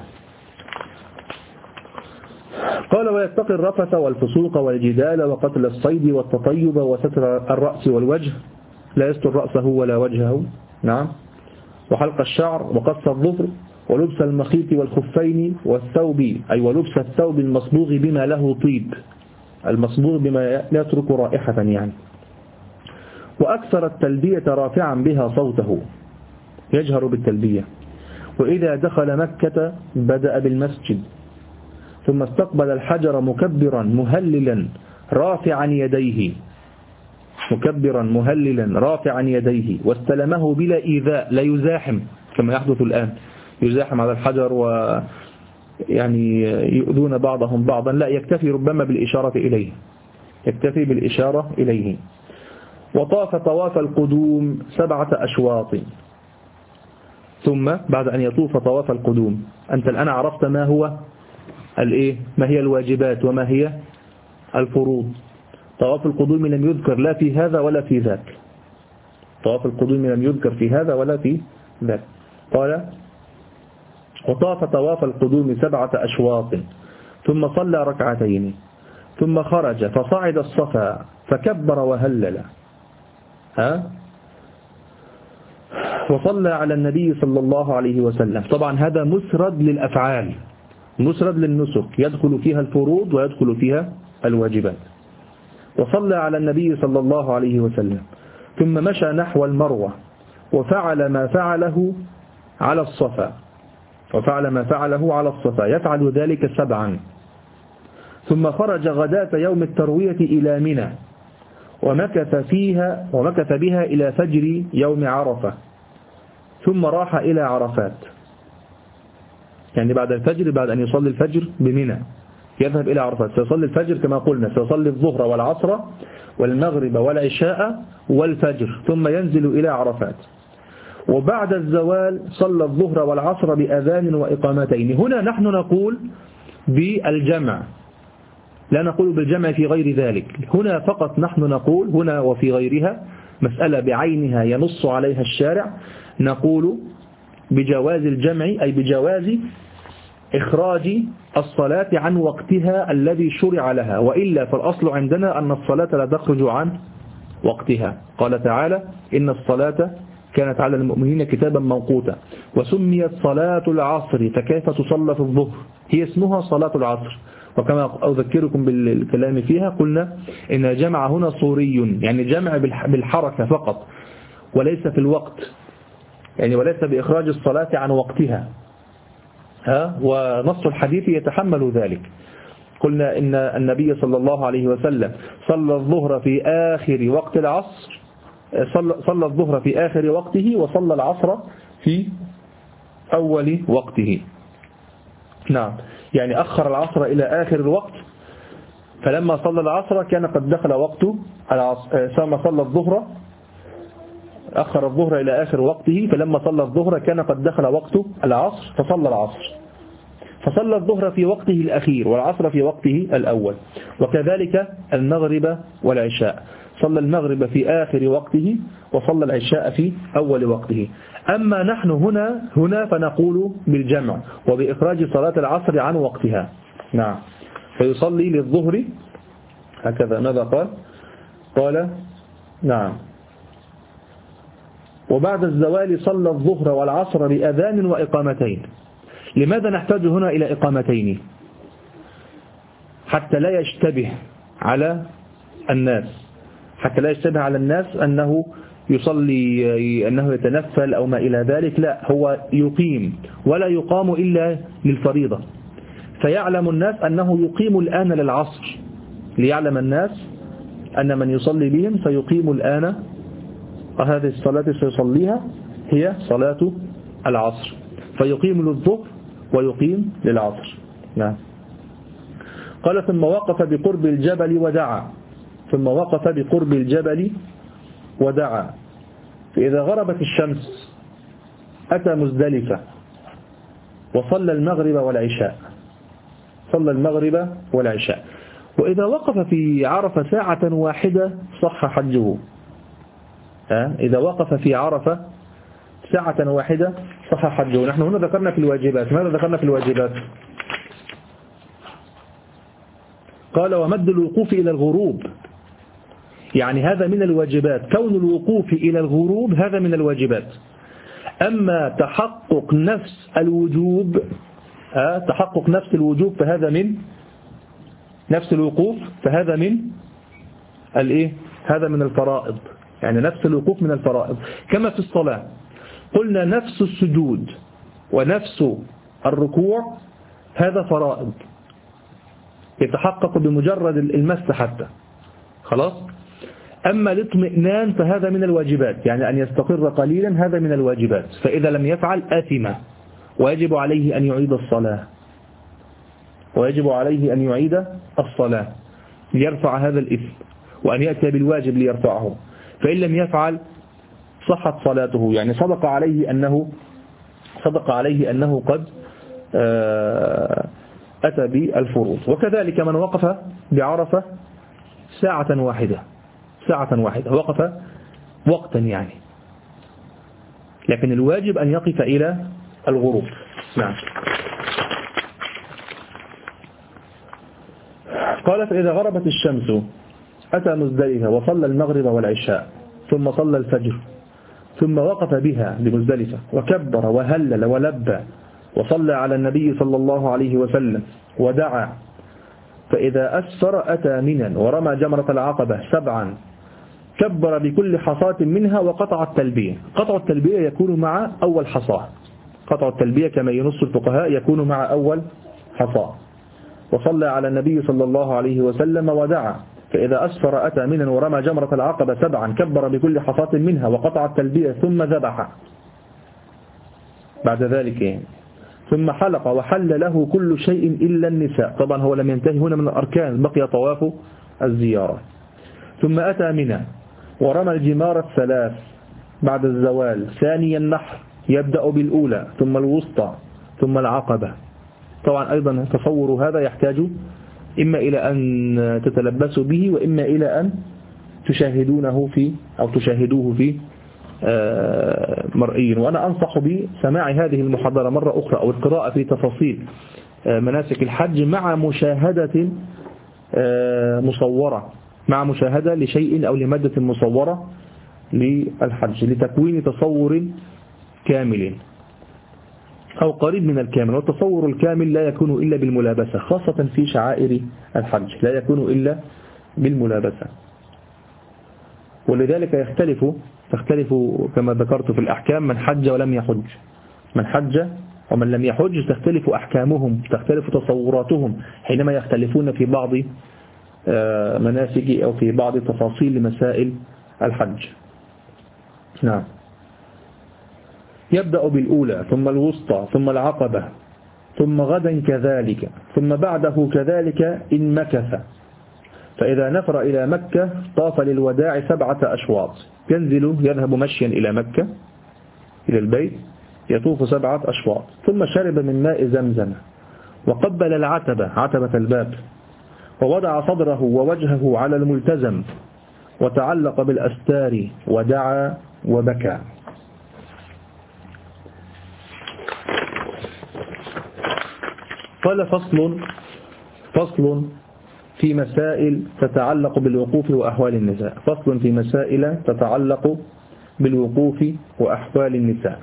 قال ويتقي الرفث والفسوق والجدال وقتل الصيد والتطيب وستر الرأس والوجه، لا يستر رأسه ولا وجهه. نعم. وحلق الشعر وقص الظفر ولبس المخيط والخفين والثوب، أي ولبس الثوب المصبوغ بما له طيب، المصبوغ بما يترك رائحة يعني. وأكثر التلبية رافعا بها صوته، يجهر بالتلبية. وإذا دخل مكة بدأ بالمسجد ثم استقبل الحجر مكبرا مهللا رافعا يديه، مكبرا مهللا رافعا يديه واستلمه بلا إيذاء، لا يزاحم كما يحدث الآن، يزاحم على الحجر ويعني يؤذون بعضهم بعضا، لا، يكتفي ربما بالإشارة إليه، يكتفي بالإشارة إليه. وطاف طواف القدوم سبعة أشواط. ثم بعد أن يطوف طواف القدوم، أنت الآن عرفت ما هو الإيه؟ ما هي الواجبات وما هي الفروض. طواف القدوم لم يذكر لا في هذا ولا في ذاك، طواف القدوم لم يذكر في هذا ولا في ذاك. قال وطاف طواف القدوم سبعة أشواط ثم صلى ركعتين ثم خرج فصعد الصفا فكبر وهلل، ها وصلى على النبي صلى الله عليه وسلم. طبعا هذا مسرد للأفعال، مسرد للنسك، يدخل فيها الفروض ويدخل فيها الواجبات. وصلى على النبي صلى الله عليه وسلم ثم مشى نحو المروة وفعل ما فعله على الصفا، وفعل ما فعله على الصفا يفعل ذلك سبعا. ثم خرج غداة يوم التروية إلى منى ومكث فيها ومكث بها إلى فجر يوم عرفة، ثم راح إلى عرفات، يعني بعد الفجر، بعد أن يصلي الفجر بمنى يذهب إلى عرفات، سيصلي الفجر كما قلنا، سيصلي الظهر والعصر والمغرب والعشاء والفجر، ثم ينزل إلى عرفات. وبعد الزوال صلى الظهر والعصر بأذان وإقامتين. هنا نحن نقول بالجمع، لا نقول بالجمع في غير ذلك، هنا فقط نحن نقول، هنا وفي غيرها مسألة بعينها ينص عليها الشارع، نقول بجواز الجمع، أي بجواز إخراج الصلاة عن وقتها الذي شرع لها، وإلا فالأصل عندنا أن الصلاة لا تخرج عن وقتها. قال تعالى إن الصلاة كانت على المؤمنين كتابا موقوتا. وسميت صلاة العصر فكيف تصلى في الظهر؟ هي اسمها صلاة العصر، وكما أذكركم بالكلام فيها قلنا إن الجمع هنا صوري، يعني جمع بالحركة فقط وليس في الوقت، يعني وليس بإخراج الصلاة عن وقتها، ها ونص الحديث يتحمل ذلك. قلنا إن النبي صلى الله عليه وسلم صلى الظهر في آخر وقت العصر، صلى, صلى الظهر في آخر وقته وصلى العصر في أول وقته. نعم، يعني أخر العصر إلى آخر الوقت، فلما صلى العصر كان قد دخل وقت العصر، ثم صلى الظهر، أخر الظهر إلى آخر وقته، فلما صلى الظهر كان قد دخل وقت العصر فصلى العصر، فصلى الظهر في وقته الأخير والعصر في وقته الأول. وكذلك المغرب والعشاء، صلى المغرب في آخر وقته وصلى العشاء في أول وقته. أما نحن هنا هنا فنقول بالجمع وبإخراج صلاة العصر عن وقتها. نعم، فيصلي للظهر هكذا. ماذا قال؟ قال نعم وبعد الزوال صلى الظهر والعصر بأذان وإقامتين. لماذا نحتاج هنا إلى إقامتين؟ حتى لا يشتبه على الناس، حتى لا يشتبه على الناس أنه يصلي، أنه يتنفل أو ما إلى ذلك، لا، هو يقيم ولا يقام إلا للفريضة، فيعلم الناس أنه يقيم الآن للعصر، ليعلم الناس أن من يصلي بهم سيقيم الآن، وهذه الصلاة سيصليها هي صلاة العصر، فيقيم للظهر ويقيم للعصر. نعم. قال ثم وقف بقرب الجبل ودعا، ثم وقف بقرب الجبل ودعا، فإذا غربت الشمس أتى مزدلفة وصلى المغرب والعشاء، صلى المغرب والعشاء. وإذا وقف في عرفة ساعة واحدة صح حجه، إذا وقف في عرفة ساعة واحدة صح حجه. نحن هنا ذكرنا في الواجبات، ماذا ذكرنا في الواجبات؟ قال ومد الوقوف إلى الغروب، يعني هذا من الواجبات، كون الوقوف إلى الغروب هذا من الواجبات. أما تحقق نفس الوجوب، أه تحقق نفس الوجوب فهذا من نفس الوقوف، فهذا من الإيه؟ هذا من الفرائض، يعني نفس الوقوف من الفرائض. كما في الصلاة قلنا نفس السجود ونفس الركوع هذا فرائض يتحقق بمجرد المس حتى، خلاص. أما الاطمئنان فهذا من الواجبات، يعني أن يستقر قليلا هذا من الواجبات، فإذا لم يفعل آثم ويجب عليه أن يعيد الصلاة ويجب عليه أن يعيد الصلاة ليرفع هذا الإثم، وأن يأتي بالواجب ليرفعه. فإن لم يفعل صحت صلاته، يعني صدق عليه أنه صدق عليه أنه قد أتى بالفروض. وكذلك من وقف بعرفة ساعة واحدة ساعة واحدة وقف وقتا يعني، لكن الواجب أن يقف إلى الغروب. نعم. قال فإذا غربت الشمس أتى مزدلفة وصلى المغرب والعشاء ثم صلى الفجر ثم وقف بها بمزدلفة وكبر وهلل ولبى وصلى على النبي صلى الله عليه وسلم ودعا، فإذا أسفر أتى منا ورمى جمرة العقبة سبعا كبر بكل حصاة منها وقطع التلبية. قطع التلبية يكون مع أول حصاة، قطع التلبية كما ينص الفقهاء يكون مع أول حصاة. وصلى على النبي صلى الله عليه وسلم ودعا، فإذا أسفر أتى منا ورمى جمرة العقبة سبعا كبر بكل حصاة منها وقطع التلبية ثم ذبح بعد ذلك يعني. ثم حلق وحل له كل شيء إلا النساء. طبعا هو لم ينتهي هنا من الأركان، بقي طواف الزيارة. ثم أتى منا ورمى الجمار الثلاث بعد الزوال، ثاني النحر يبدأ بالأولى ثم الوسطى ثم العقبة. طبعا أيضا تصور هذا يحتاج إما إلى أن تتلبسوا به وإما إلى أن تشاهدونه في أو تشاهدوه في مرئي. وأنا أنصح بسماع هذه المحاضرة مرة أخرى أو القراءة في تفاصيل مناسك الحج مع مشاهدة مصورة، مع مشاهدة لشيء أو لمادة مصورة للحج لتكوين تصور كامل أو قريب من الكامل. والتصور الكامل لا يكون إلا بالملابسة، خاصة في شعائر الحج لا يكون إلا بالملابسة. ولذلك يختلف تختلف كما ذكرت في الأحكام من حج ولم يحج، من حج ومن لم يحج تختلف أحكامهم، تختلف تصوراتهم حينما يختلفون في بعض مناسك أو في بعض تفاصيل مسائل الحج. نعم. يبدأ بالأولى ثم الوسطى ثم العقبة ثم غدا كذلك ثم بعده كذلك إن مكث، فإذا نفر إلى مكة طاف للوداع سبعة أشواط، ينزل يذهب مشيا إلى مكة إلى البيت يطوف سبعة أشواط، ثم شرب من ماء زمزم وقبل العتبة عتبة الباب ووضع صدره ووجهه على الملتزم وتعلق بالأستار ودعا وبكى. قال فصل فصل في مسائل تتعلق بالوقوف وأحوال النساء. فصل في مسائل تتعلق بالوقوف وأحوال النساء.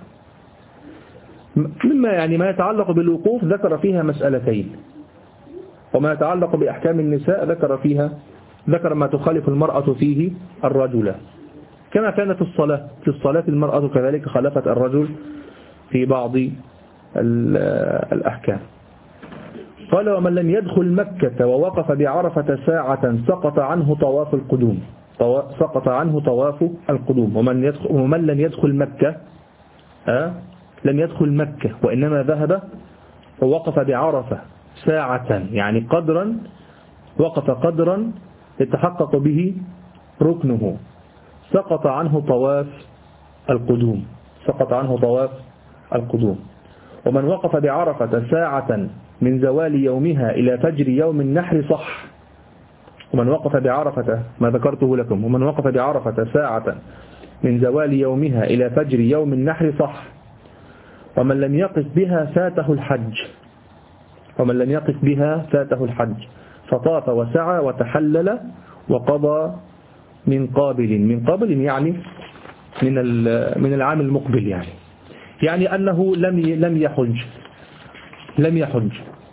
مما يعني ما يتعلق بالوقوف ذكر فيها مسألتين، وما يتعلق بأحكام النساء ذكر فيها ذكر ما تخالف المرأة فيه الرجل، كما كانت في الصلاة في الصلاة المرأة كذلك خالفت الرجل في بعض الأحكام. قال ومن لم يدخل مكة ووقف بعرفة ساعة سقط عنه طواف القدوم سقط عنه طواف القدوم. ومن, يدخل ومن لم يدخل مكة أه؟ لم يدخل مكة وإنما ذهب ووقف بعرفة ساعة، يعني قدرا وقف قدرا يتحقق به ركنه، سقط عنه طواف القدوم سقط عنه طواف القدوم. ومن وقف بعرفة ساعة من زوال يومها إلى فجر يوم النحر صح. ومن وقف بعرفة ما ذكرته لكم ومن وقف بعرفة ساعة من زوال يومها إلى فجر يوم النحر صح. ومن لم يقف بها فاته الحج ومن لم يقف بها فاته الحج فطاف وسعى وتحلل وقضى من قابل من قابل يعني من من العام المقبل، يعني يعني أنه لم لم يحج لم يحج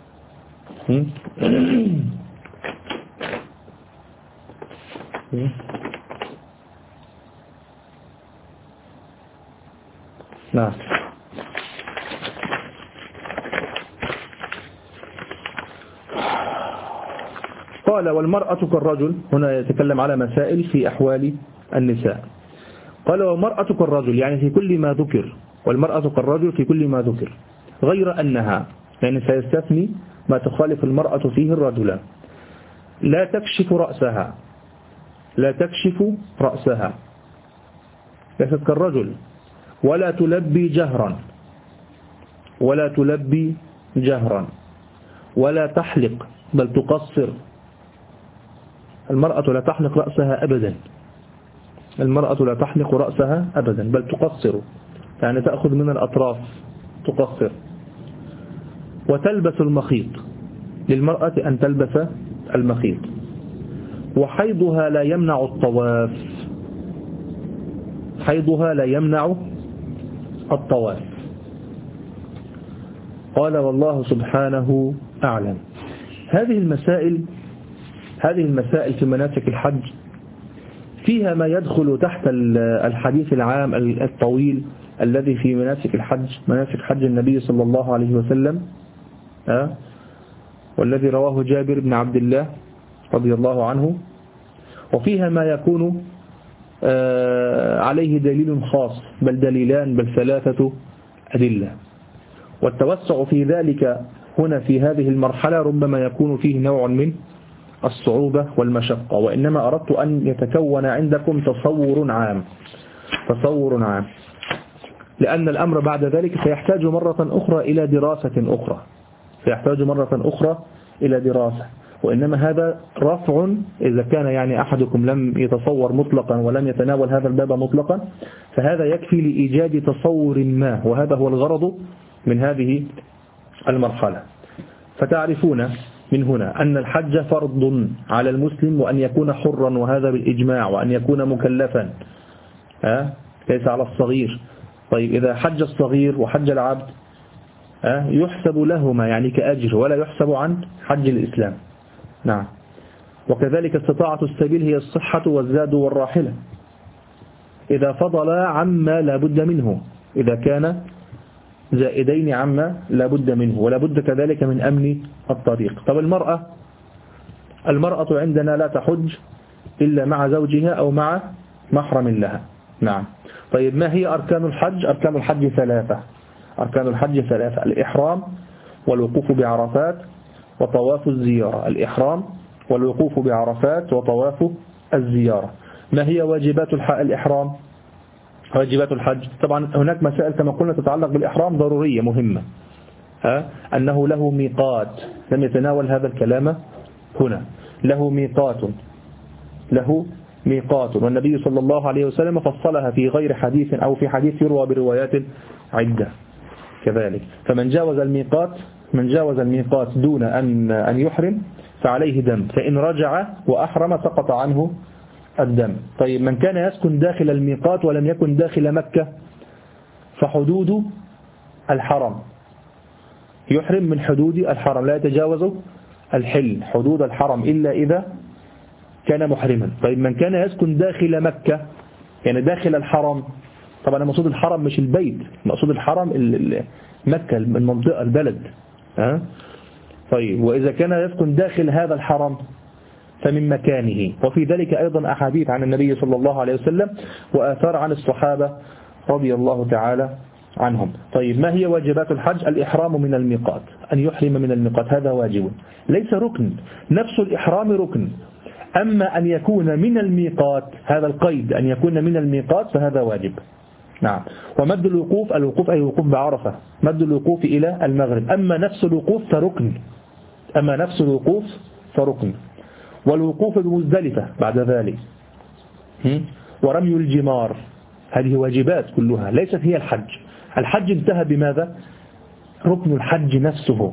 نعم. قال والمرأة كالرجل، هنا يتكلم على مسائل في أحوال النساء. قال والمرأة كالرجل يعني في كل ما ذكر، والمرأة كالرجل في كل ما ذكر، غير أنها يعني سيستثني ما تخالف المرأة فيه الرجل. لا تكشف رأسها، لا تكشف رأسها ليست كالرجل، ولا تلبي جهرا، ولا تلبي جهرا، ولا تحلق بل تقصر. المرأة لا تحلق رأسها أبدا، المرأة لا تحلق رأسها أبدا بل تقصر، يعني تأخذ من الأطراف تقصر. وتلبس المخيط، للمرأة أن تلبس المخيط. وحيضها لا يمنع الطواف، حيضها لا يمنع الطواف. قال والله سبحانه أعلم. هذه المسائل هذه المسائل في مناسك الحج فيها ما يدخل تحت الحديث العام الطويل الذي في مناسك الحج، مناسك حج النبي صلى الله عليه وسلم، أه؟ والذي رواه جابر بن عبد الله رضي الله عنه، وفيها ما يكون أه عليه دليل خاص، بل دليلان بل ثلاثة أدلة. والتوسع في ذلك هنا في هذه المرحلة ربما يكون فيه نوع من الصعوبة والمشقة، وإنما أردت أن يتكون عندكم تصور عام، تصور عام، لأن الأمر بعد ذلك سيحتاج مرة أخرى إلى دراسة أخرى، سيحتاج مرة أخرى إلى دراسة. وإنما هذا رفع إذا كان يعني أحدكم لم يتصور مطلقا ولم يتناول هذا الباب مطلقا، فهذا يكفي لإيجاد تصور ما، وهذا هو الغرض من هذه المرحلة. فتعرفون من هنا أن الحج فرض على المسلم، وأن يكون حرا، وهذا بالإجماع، وأن يكون مكلفا، أه؟ ليس على الصغير. طيب إذا حج الصغير وحج العبد أه؟ يحسب لهما يعني كأجر، ولا يحسب عن حج الإسلام. نعم. وكذلك استطاعة السبيل هي الصحة والزاد والراحلة إذا فضل عما لا بد منه، إذا كان زائدين عما لا بد منه، ولا بد كذلك من أمن الطريق. طب المرأة المرأة عندنا لا تحج إلا مع زوجها أو مع محرم لها. نعم. طيب ما هي أركان الحج؟ أركان الحج ثلاثة، أركان الحج ثلاثة: الإحرام والوقوف بعرفات وطواف الزيارة. الإحرام والوقوف بعرفات وطواف الزيارة. ما هي واجبات الإحرام؟ واجبات الحج طبعا هناك مسائل كما قلنا تتعلق بالإحرام ضرورية مهمة، ها؟ أنه له ميقات، لم يتناول هذا الكلام هنا. له ميقات، له ميقات، والنبي صلى الله عليه وسلم فصلها في غير حديث أو في حديث يروى بروايات عدة كذلك. فمن جاوز الميقات من جاوز الميقات دون أن أن يحرم فعليه دم، فإن رجع وأحرم سقط عنه الدم. طيب من كان يسكن داخل الميقات ولم يكن داخل مكة فحدود الحرم، يحرم من حدود الحرم، لا يتجاوز الحل حدود الحرم إلا إذا كان محرما. طيب من كان يسكن داخل مكة يعني داخل الحرم، طبعا المقصود الحرم مش البيت، المقصود الحرم مكة المنطقة البلد، ها؟ طيب وإذا كان يسكن داخل هذا الحرم فمن مكانه. وفي ذلك أيضا أحاديث عن النبي صلى الله عليه وسلم وآثار عن الصحابة رضي الله تعالى عنهم. طيب ما هي واجبات الحج؟ الإحرام من الميقات، أن يحرم من الميقات، هذا واجب ليس ركن، نفس الإحرام ركن. أما أن يكون من الميقات، هذا القيد أن يكون من الميقات فهذا واجب. نعم. ومد الوقوف، الوقوف أي الوقوف بعرفة، مد الوقوف إلى المغرب. أما نفس الوقوف فركن، أما نفس الوقوف فركن. والوقوف بمزدلفة بعد ذلك، ورمي الجمار، هذه واجبات كلها ليست هي الحج. الحج انتهى بماذا؟ ركن الحج نفسه،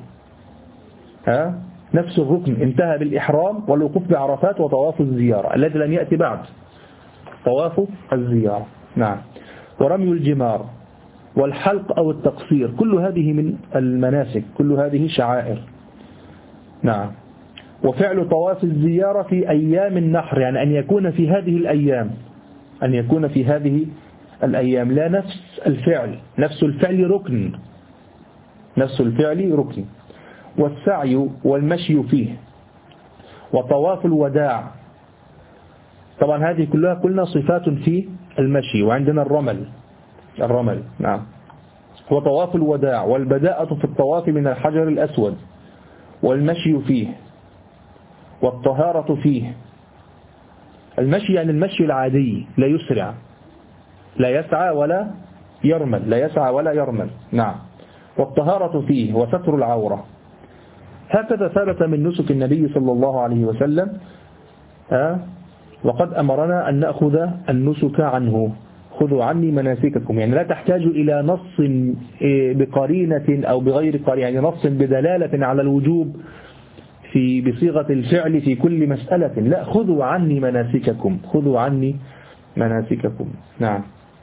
ها؟ نفس الركن انتهى بالإحرام والوقوف بعرفات وطواف الزيارة الذي لم يأتي بعد، طواف الزيارة. نعم. ورمي الجمار والحلق أو التقصير، كل هذه من المناسك، كل هذه شعائر. نعم. وفعل طواف الزيارة في أيام النحر، يعني أن يكون في هذه الأيام، أن يكون في هذه الأيام، لا نفس الفعل، نفس الفعل ركن، نفس الفعل ركن. والسعي والمشي فيه، وطواف الوداع. طبعا هذه كلها قلنا صفات في المشي. وعندنا الرمل الرمل نعم، وطواف الوداع والبداءة في الطواف من الحجر الأسود والمشي فيه والطهارة فيه. المشي يعني المشي العادي، لا يسرع، لا يسعى ولا يرمل، لا يسعى ولا يرمل نعم. والطهارة فيه وستر العورة. هكذا ثبت من نسك النبي صلى الله عليه وسلم. ها وقد أمرنا أن نأخذ النسك عنه. خذوا عني مناسككم، يعني لا تحتاج إلى نص بقرينة أو بغير قرينة، يعني نص بدلالة على الوجوب في بصيغة الفعل في كل مسألة. لا، خذوا عني مناسككم، خذوا عني مناسككم نعم.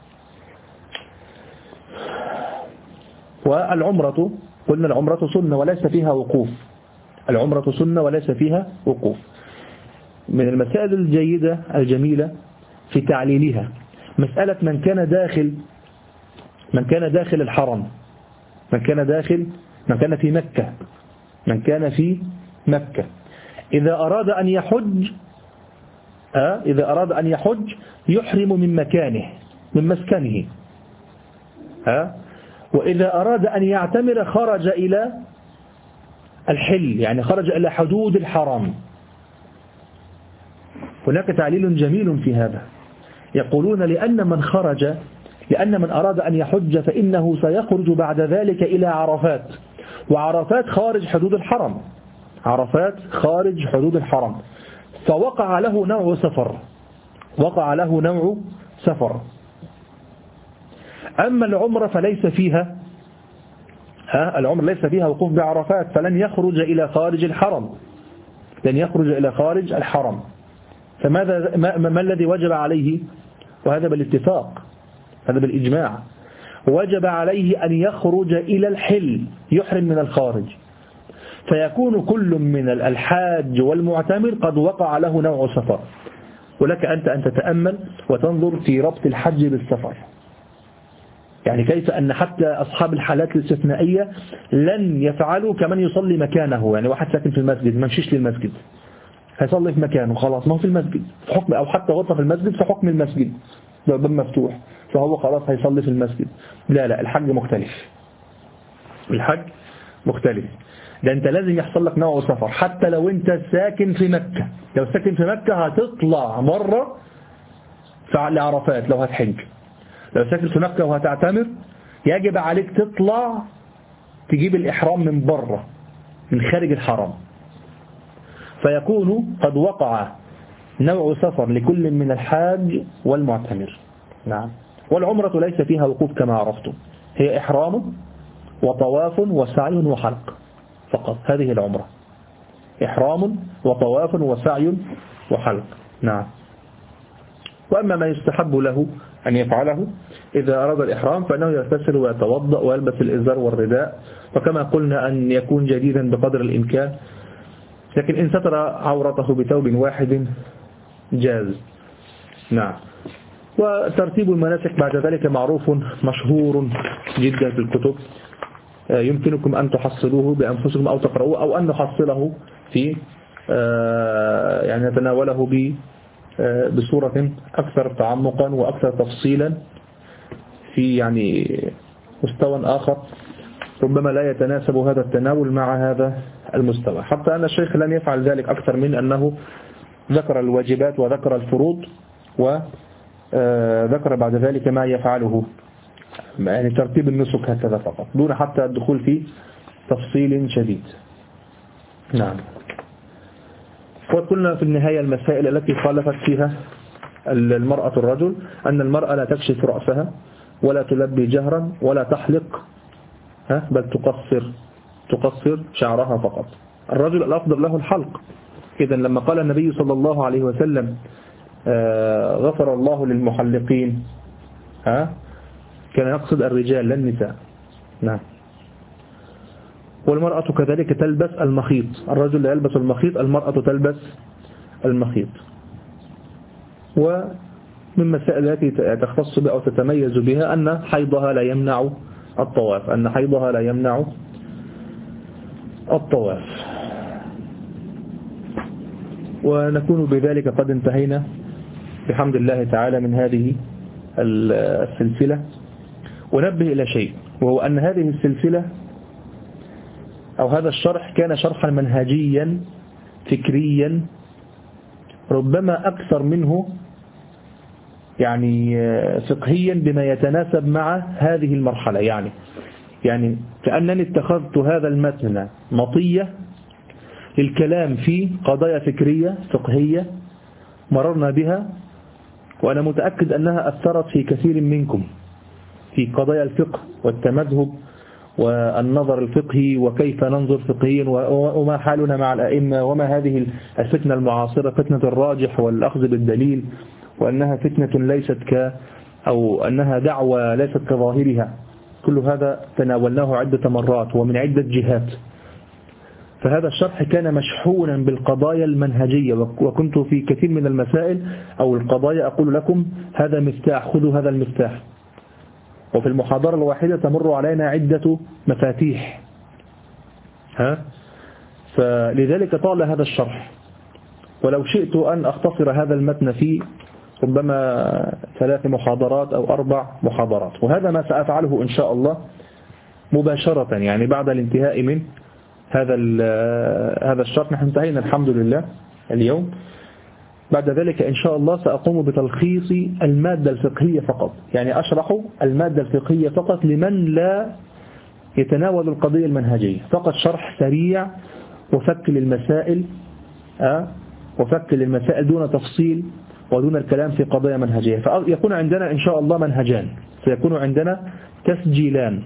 والعمرة قلنا العمرة سنة وليس فيها وقوف. العمرة سنة وليس فيها وقوف. من المسائل الجيدة الجميلة في تعليلها مسألة من كان داخل من كان داخل الحرم، من كان داخل من كان في مكة من كان في مكة إذا أراد أن يحج آه إذا أراد أن يحج يحرم من مكانه من مسكنه. آه وإذا أراد أن يعتمر خرج إلى الحل، يعني خرج إلى حدود الحرم. هناك تعليل جميل في هذا. يقولون لأن من خرج لأن من أراد أن يحج فإنه سيخرج بعد ذلك إلى عرفات، وعرفات خارج حدود الحرم، عرفات خارج حدود الحرم، فوقع له نوع سفر وقع له نوع سفر. أما العمرة فليس فيها ها العمرة ليس فيها وقوف بعرفات، فلن يخرج إلى خارج الحرم لن يخرج إلى خارج الحرم. فماذا ما, ما الذي وجب عليه؟ وهذا بالاتفاق، هذا بالإجماع، وجب عليه أن يخرج إلى الحل، يحرم من الخارج. فيكون كل من الحاج والمعتمر قد وقع له نوع سفر. ولك أنت أن تتأمل وتنظر في ربط الحج بالسفر، يعني كيف أن حتى أصحاب الحالات الاستثنائية لن يفعلوا كمن يصلي مكانه. يعني واحد ساكن في المسجد ما مشيش للمسجد، هيصلي في مكانه خلاص، ما هو في المسجد في حكم، أو حتى غرفة في المسجد في حكم المسجد، باب مفتوح فهو خلاص هيصلي في المسجد. لا لا، الحج مختلف، الحج مختلف. ده انت لازم يحصل لك نوع سفر. حتى لو انت ساكن في مكة، لو ساكن في مكة هتطلع مرة لعرفات لو هتحج. لو ساكن في مكة وهتعتمر يجب عليك تطلع تجيب الإحرام من بره من خارج الحرم. فيكون قد وقع نوع سفر لكل من الحاج والمعتمر نعم. والعمرة ليس فيها وقوف كما عرفتم، هي إحرام وطواف وسعي وحلق فقط. هذه العمرة إحرام وطواف وسعي وحلق نعم. وأما ما يستحب له أن يفعله إذا أراد الإحرام فإنه يغتسل ويتوضأ ويلبس الإزار والرداء، وكما قلنا أن يكون جديدا بقدر الإمكان، لكن إن ستر عورته بثوب واحد جاز نعم. وترتيب المناسك بعد ذلك معروف مشهور جدا في الكتب، يمكنكم أن تحصلوه بأنفسكم أو تقرؤوه أو أن نحصله في يعني نتناوله بصورة أكثر تعمقا وأكثر تفصيلا في يعني مستوى آخر ربما لا يتناسب هذا التناول مع هذا المستوى. حتى أن الشيخ لم يفعل ذلك أكثر من أنه ذكر الواجبات وذكر الفروض وذكر بعد ذلك ما يفعله، يعني ترتيب النسك هكذا فقط دون حتى الدخول في تفصيل شديد نعم. وقلنا في النهاية المسائل التي خالفت فيها المرأة الرجل أن المرأة لا تكشف رأسها ولا تلبي جهرا ولا تحلق ها بل تقصر تقصر شعرها فقط. الرجل الأفضل له الحلق. إذن لما قال النبي صلى الله عليه وسلم آه غفر الله للمحلقين ها كان يقصد الرجال لا النساء نعم. والمرأة كذلك تلبس المخيط، الرجل لا يلبس المخيط، المرأة تلبس المخيط. ومن مسائل التي تختص بها أو تتميز بها أن حيضها لا يمنع الطواف أن حيضها لا يمنع الطواف. ونكون بذلك قد انتهينا بحمد الله تعالى من هذه السلسلة. ونبه إلى شيء، وهو أن هذه السلسلة أو هذا الشرح كان شرحا منهجيا فكريا ربما أكثر منه يعني فقهيا بما يتناسب مع هذه المرحلة. يعني يعني كأنني اتخذت هذا المتن مطية للكلام في قضايا فكرية فقهية مررنا بها، وأنا متأكد أنها أثرت في كثير منكم في قضايا الفقه والتمذهب والنظر الفقهي وكيف ننظر فقهيا وما حالنا مع الأئمة، وما هذه الفتنة المعاصرة فتنة الراجح والأخذ بالدليل، وأنها فتنة ليست ك أو أنها دعوة ليست كظاهرها. كل هذا تناولناه عدة مرات ومن عدة جهات. فهذا الشرح كان مشحونا بالقضايا المنهجية، وكنت في كثير من المسائل أو القضايا أقول لكم هذا مفتاح، خذوا هذا المفتاح. وفي المحاضرة الواحدة تمر علينا عدة مفاتيح. ها؟ فلذلك طال هذا الشرح، ولو شئت أن أختصر هذا المتن في ربما ثلاث محاضرات أو أربع محاضرات، وهذا ما سأفعله إن شاء الله مباشرة. يعني بعد الانتهاء من هذا هذا الشرح، نحن انتهينا الحمد لله اليوم. بعد ذلك إن شاء الله سأقوم بتلخيص المادة الفقهية فقط، يعني أشرح المادة الفقهية فقط لمن لا يتناول القضية المنهجية، فقط شرح سريع وفك للمسائل أه؟ وفك للمسائل دون تفصيل ودون الكلام في قضايا منهجية. فيكون عندنا إن شاء الله منهجان، سيكون عندنا تسجيلان: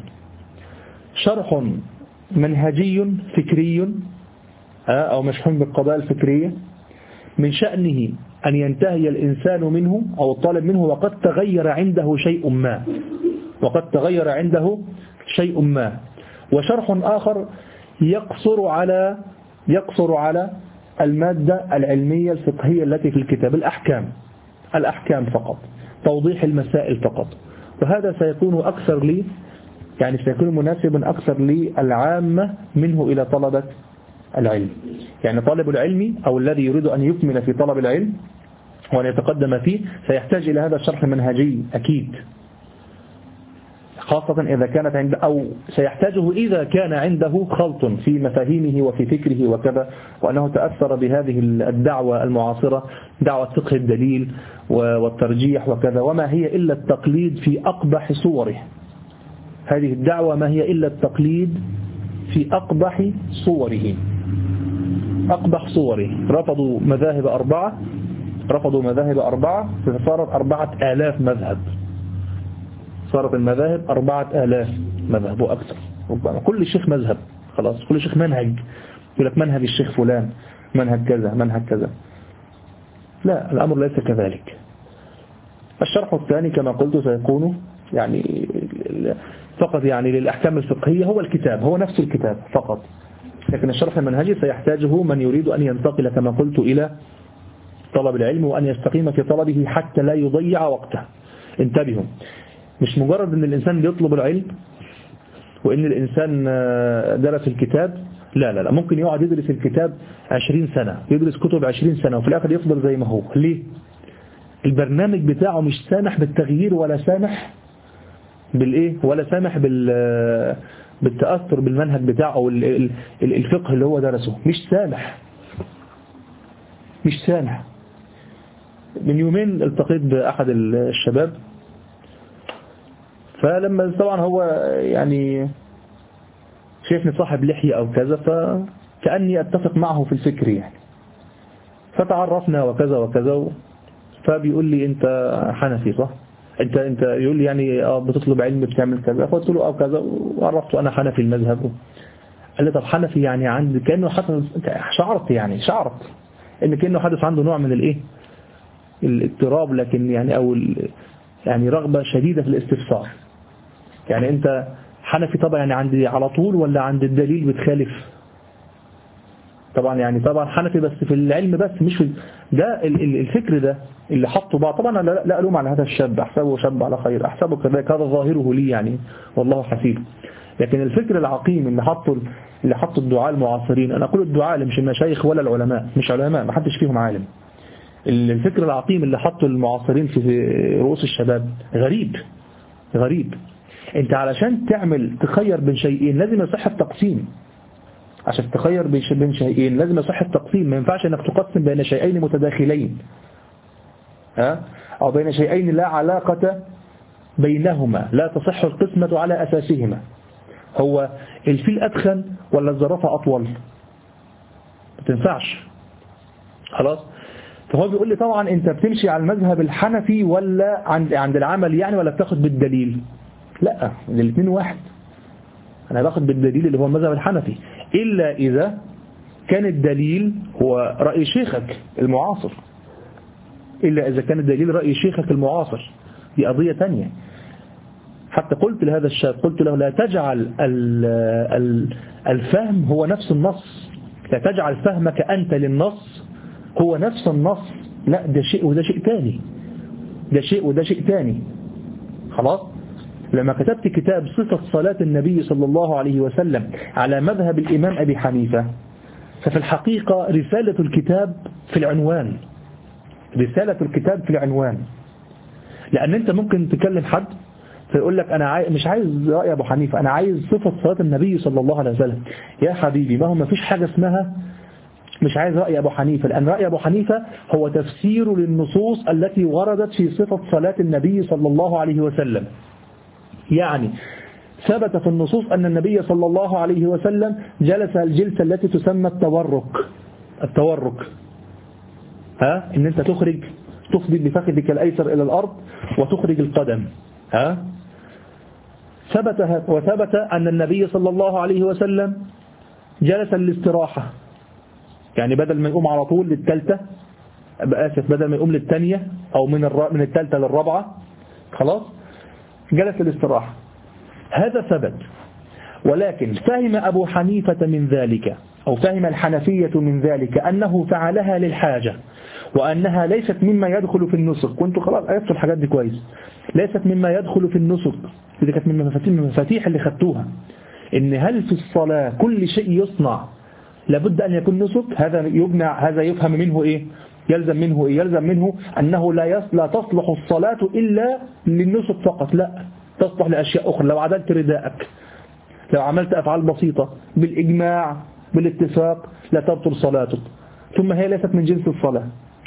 شرح منهجي فكري أو مشحون بالقضايا الفكرية من شأنه أن ينتهي الإنسان منه أو الطالب منه وقد تغير عنده شيء ما وقد تغير عنده شيء ما وشرح آخر يقصر على يقصر على المادة العلمية الفقهية التي في الكتاب، الأحكام الأحكام فقط، توضيح المسائل فقط. وهذا سيكون أكثر لي يعني سيكون مناسبا أكثر للعامة منه إلى طلبة العلم. يعني طالب العلم أو الذي يريد أن يكمل في طلب العلم وأن يتقدم فيه سيحتاج إلى هذا الشرح المنهجي أكيد، خاصة إذا كانت عند أو سيحتاجه إذا كان عنده خلط في مفاهيمه وفي فكره وكذا، وأنه تأثر بهذه الدعوة المعاصرة، دعوة فقه الدليل والترجيح وكذا، وما هي إلا التقليد في أقبح صوره. هذه الدعوة ما هي إلا التقليد في أقبح صوره أقبح صوره رفضوا مذاهب أربعة رفضوا مذاهب أربعة فصارت أربعة آلاف مذهب صارت المذاهب أربعة آلاف مذهب وأكثر، ربما كل شيخ مذهب، خلاص كل شيخ منهج، يقول لك منهج الشيخ فلان، منهج كذا منهج كذا. لا، الأمر ليس كذلك. الشرح الثاني كما قلت سيكون يعني فقط يعني للأحكام الفقهية، هو الكتاب هو نفس الكتاب فقط، لكن الشرح المنهجي سيحتاجه من يريد أن ينتقل كما قلت إلى طلب العلم وأن يستقيم في طلبه حتى لا يضيع وقته. انتبهوا، مش مجرد أن الإنسان يطلب العلم وأن الإنسان درس الكتاب، لا لا لا ممكن يقعد يدرس الكتاب عشرين سنة، يدرس كتب عشرين سنة وفي الآخر يفضل زي ما هو. ليه؟ البرنامج بتاعه مش سامح بالتغيير ولا سامح بالإيه ولا سامح بال بالتأثر بالمنهج بتاعه أو الفقه اللي هو درسه، مش سامح مش سامح. من يومين التقيت بأحد الشباب، فلما طبعا هو يعني شايفني صاحب لحية أو كذا، فكأني أتفق معه في الفكر يعني، فتعرفنا وكذا وكذا، فبيقول لي أنت حنفي صح؟ أنت أنت يقول لي يعني اه بتطلب علم بتعمل كذا، فقلت له اه كذا وعرفته أنا حنفي المذهب. قال لي طب حنفي يعني عندي كأنه حدث، شعرت يعني شعرت إن كأنه حدث عنده نوع من الإيه الاضطراب، لكن يعني أو يعني رغبة شديدة في الاستفسار. يعني أنت حنفي طبعا يعني عندي على طول ولا عند الدليل بتخالف؟ طبعا يعني طبعا حنفي بس في العلم بس مش في ده الفكر ده اللي حطه بقى. طبعا لا, لا ألوم على هذا الشاب، أحسبه شاب على خير، أحسبه كذلك، هذا ظاهره لي يعني والله حسيب. لكن الفكر العقيم اللي حطوا اللي حطوا الدعاء المعاصرين، أنا أقول الدعاء مش المشايخ ولا العلماء، مش علماء، ما حدش فيهم عالم. الفكر العقيم اللي حطوا المعاصرين في رؤوس الشباب غريب غريب. انت علشان تعمل تخير بين شيئين لازم يصح التقسيم. عشان تخير بين شيئين لازم يصح التقسيم. ما ينفعش انك تقسم بين شيئين متداخلين، ها، او بين شيئين لا علاقة بينهما، لا تصح القسمة على اساسهما. هو الفيل ادخن ولا الزرافة اطول؟ ما تنفعش. خلاص. فهو بيقول لي طبعا انت بتمشي على المذهب الحنفي ولا عند عند العمل يعني، ولا بتاخد بالدليل؟ لا، الاثنين واحد. انا باخد بالدليل اللي هو المذهب الحنفي، الا اذا كان الدليل هو رأي شيخك المعاصر. الا اذا كان الدليل رأي شيخك المعاصر، دي قضية تانية. حتى قلت لهذا الشاب، قلت له لا تجعل الفهم هو نفس النص، لا تجعل فهمك أنت للنص هو نفس النص، لا، ده شيء وده شيء تاني، ده شيء وده شيء تاني. خلاص. لما كتبت كتاب صفة صلاة النبي صلى الله عليه وسلم على مذهب الإمام أبي حنيفة، ففي الحقيقة رسالة الكتاب في العنوان، رسالة الكتاب في العنوان. لأن أنت ممكن تكلم حد فيقول لك أنا عاي... مش عايز رأي أبو حنيفة، أنا عايز صفة صلاة النبي صلى الله عليه وسلم. يا حبيبي، ما هو ما فيش حاجة اسمها مش عايز رأي أبو حنيفة، لأن رأي أبو حنيفة هو تفسير للنصوص التي وردت في صفة صلاة النبي صلى الله عليه وسلم. يعني ثبت في النصوص أن النبي صلى الله عليه وسلم جلس الجلسة التي تسمى التورك. التورك ها، إن أنت تخرج تفضي بفخذك الأيسر إلى الأرض وتخرج القدم. ها، ثبت وثبت أن النبي صلى الله عليه وسلم جلس للاستراحة، يعني بدل ما يقوم على طول للثالثة، آسف، بدل ما يقوم للثانية أو من الر... من الثالثة للرابعة، خلاص، جلس للاستراحة. هذا ثبت. ولكن فهم أبو حنيفة من ذلك، أو فهم الحنفية من ذلك، أنه فعلها للحاجة، وأنها ليست مما يدخل في النسك. كنت خلاص عرفت الحاجات دي كويس. ليست مما يدخل في النسك، دي كانت من المفاتيح اللي خدتوها، إن هل في الصلاة كل شيء يصنع لابد أن يكون نسك؟ هذا يبنى، هذا يفهم منه إيه؟ يلزم منه إيه؟ يلزم منه أنه لا يص... لا تصلح الصلاة إلا للنسك فقط، لا، تصلح لأشياء أخرى. لو عدلت رداءك، لو عملت أفعال بسيطة بالإجماع بالاتفاق لا تبطل صلاتك، ثم هي ليست من جنس الصلاة.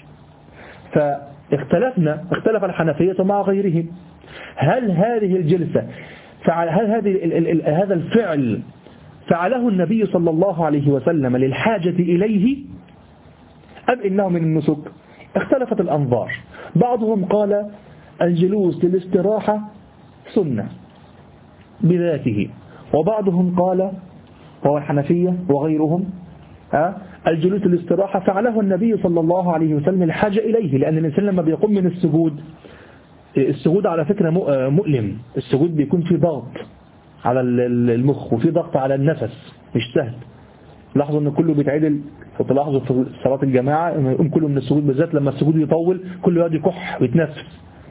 فاختلفنا، اختلف الحنفية مع غيرهم، هل هذه الجلسة فعل هل هذه ال ال ال هذا الفعل فعله النبي صلى الله عليه وسلم للحاجة إليه أم إنه من النسك؟ اختلفت الأنظار. بعضهم قال الجلوس للاستراحة سنة بذاته، وبعضهم قال، وهو الحنفية وغيرهم، الجلوس للاستراحة فعله النبي صلى الله عليه وسلم الحاجة إليه، لأن الإنسان لما بيقوم من السجود، السجود على فكرة مؤلم، السجود بيكون فيه ضغط على المخ وفي ضغط على النفس، مش سهل. لاحظوا ان كله بيتعدل، فتلاحظوا في صلاة الجماعة لما يقوم كله من السجود، بالذات لما السجود يطول كله يقعد يكح ويتنفس.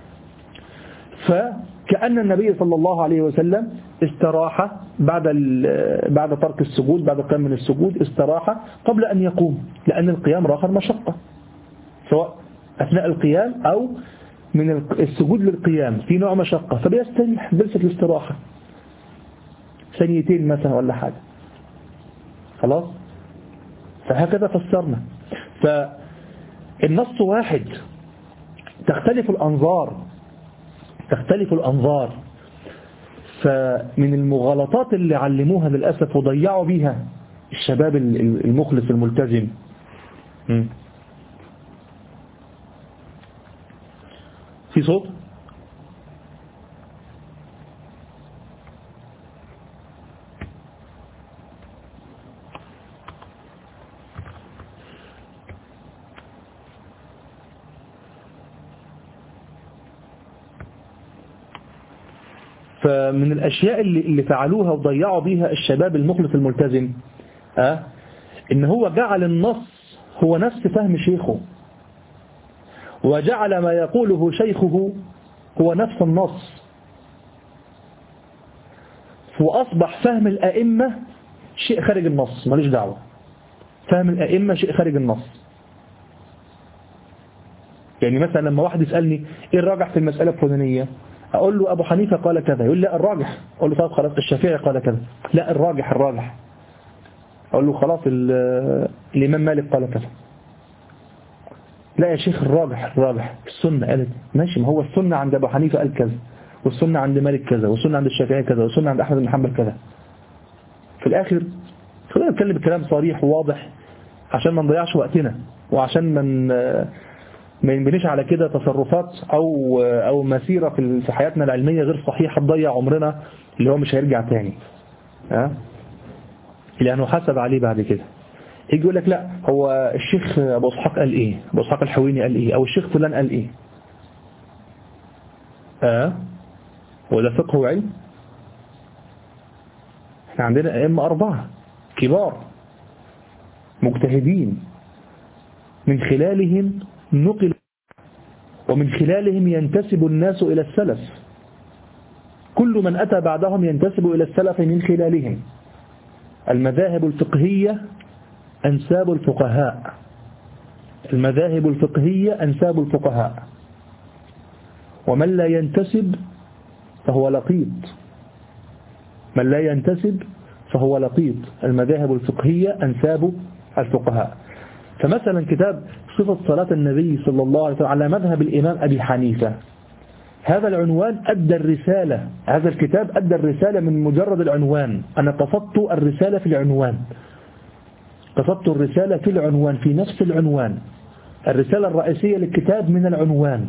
فكأن النبي صلى الله عليه وسلم استراح بعد بعد ترك السجود، بعد القيام من السجود استراح قبل أن يقوم، لأن القيام راخر مشقة، سواء أثناء القيام أو من السجود للقيام في نوع مشقة، فبيستريح جلسة الاستراحة ثانيتين مثلا ولا حاجة. خلاص. فهكذا فسرنا. فالنص واحد، تختلف الأنظار تختلف الأنظار فمن المغالطات اللي علموها للأسف وضيعوا بيها الشباب المخلص الملتزم. في صوت؟ فمن الأشياء اللي, اللي فعلوها وضيعوا بيها الشباب المخلص الملتزم، أه؟ إن هو جعل النص هو نفس فهم شيخه، وجعل ما يقوله شيخه هو نفس النص. وأصبح فهم الأئمة شيء خارج النص، ماليش دعوة. فهم الأئمة شيء خارج النص. يعني مثلا لما واحد يسألني إيه الراجح في المسألة الفلانية، أقول له أبو حنيفة قال كذا، يقول لا الراجح. أقول له طب خلاص الشافعي قال كذا، لا الراجح الراجح. أقول له خلاص الإمام مالك قال كذا، لا يا شيخ الراجح الراجح السنة قالت. ماشي، ما هو السنة عند أبو حنيفة قال كذا، والسنة عند مالك كذا، والسنة عند الشافعي كذا، والسنة عند أحمد بن حنبل كذا. في الآخر خلينا نتكلم بكلام صريح وواضح عشان ما نضيعش وقتنا، وعشان من ما ينبنيش على كده تصرفات أو أو مسيرة في حياتنا العلمية غير صحيحة تضيع عمرنا اللي هو مش هيرجع تاني، ها لأنه حسب عليه بعد كده. يجي يقول لك لا هو الشيخ أبو إسحاق قال إيه، أبو إسحاق الحويني قال إيه، أو الشيخ فلان قال إيه. آه وده فقه وعلم؟ احنا عندنا أئمة أربعة كبار مجتهدين، من خلالهم نقل ومن خلالهم ينتسب الناس إلى السلف. كل من أتى بعدهم ينتسب إلى السلف من خلالهم. المذاهب الفقهية أنساب الفقهاء، المذاهب الفقهية أنساب الفقهاء، ومن لا ينتسب فهو لقيط، من لا ينتسب فهو لقيط. المذاهب الفقهية أنساب الفقهاء. فمثلا كتاب صفة صلاة النبي صلى الله عليه وسلم على مذهب الإمام أبي حنيفة، هذا العنوان أدى الرسالة، هذا الكتاب أدى الرسالة من مجرد العنوان. أنا قصدت الرسالة في العنوان، قصدت الرسالة في العنوان، في نفس العنوان. الرسالة الرئيسية للكتاب من العنوان،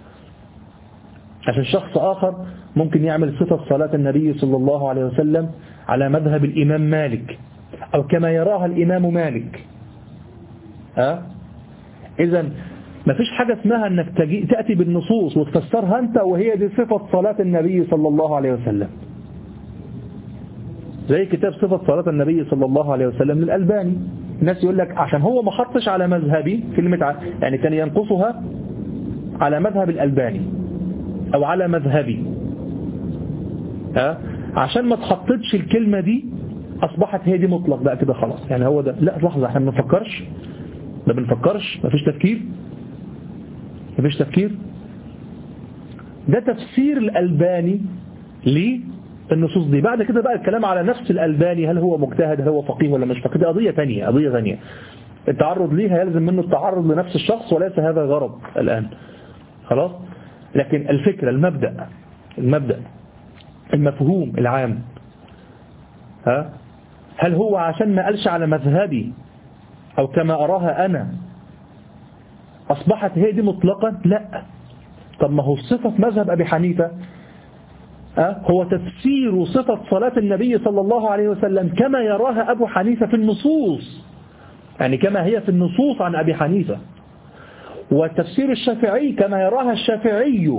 عشان شخص آخر ممكن يعمل صفة صلاة النبي صلى الله عليه وسلم على مذهب الإمام مالك أو كما يراها الإمام مالك. أه؟ إذن ما فيش حاجة اسمها أنك تجي تأتي بالنصوص وتفسرها أنت وهي دي صفة صلاة النبي صلى الله عليه وسلم. زي كتاب صفة صلاة النبي صلى الله عليه وسلم للألباني، الناس يقول لك عشان هو ما حطش على مذهبي كلمة، يعني كان ينقصها على مذهب الألباني أو على مذهبي، أه؟ عشان ما تحطتش الكلمة دي أصبحت هي دي مطلق بقى كده خلاص. يعني هو ده، لا لحظة احنا ما بنفكرش، ما بنفكرش، ما فيش تفكير، ما فيش تفكير. ده تفسير الألباني للنصوص دي. بعد كده بقى الكلام على نفس الألباني، هل هو مجتهد، هل هو فقيه ولا مش فقيه، دي قضية ثانية، قضية ثانية. التعرض ليها يلزم منه التعرض لنفس الشخص، وليس هذا غرض الآن خلاص. لكن الفكرة، المبدأ المبدأ المفهوم العام، ها هل هو عشان ما قالش على مذهبي أو كما أراها أنا أصبحت هي دي مطلقا؟ لا. طب ما هو صفة مذهب أبي حنيفة أه؟ هو تفسير صفة صلاة النبي صلى الله عليه وسلم كما يراها أبو حنيفة في النصوص، يعني كما هي في النصوص عن أبي حنيفة. والتفسير الشافعي كما يراها الشافعي.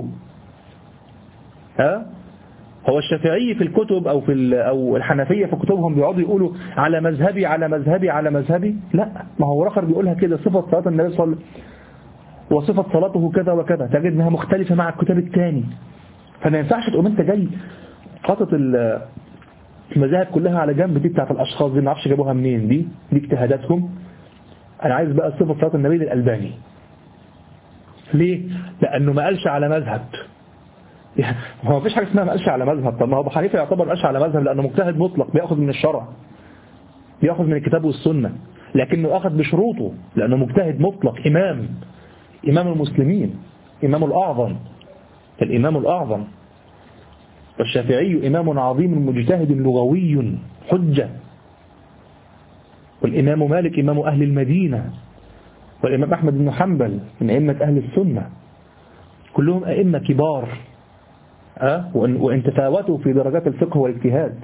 أه؟ هو الشافعي في الكتب أو في أو الحنفية في كتبهم بيقعدوا يقولوا على مذهبي على مذهبي على مذهبي، لا، ما هو رخر بيقولها كده، صفة صلاة النبي صلى الله عليه وسلم وصفة صلاته كذا وكذا، تجد انها مختلفة مع الكتاب الثاني. فما ينفعش تقوم انت جاي حاطط المذاهب كلها على جنب، دي بتاعت الاشخاص دي ما اعرفش جابوها منين، دي دي اجتهاداتهم. انا عايز بقى صفة صلاة النبي للألباني. ليه؟ لانه ما قالش على مذهب. هو ما فيش حاجة اسمها ما قالش على مذهب. طب ما هو ابو حنيفة يعتبر ما قالش على مذهب لانه مجتهد مطلق، بياخذ من الشرع، بياخذ من الكتاب والسنة، لكنه اخذ بشروطه لانه مجتهد مطلق، امام إمام المسلمين، إمام الأعظم، الإمام الأعظم. والشافعي إمام عظيم مجتهد لغوي حجة، والإمام مالك إمام أهل المدينة، والإمام أحمد بن حنبل من أئمة أهل السنة، كلهم أئمة كبار أه؟ وإن تفاوتوا في درجات الفقه والاجتهاد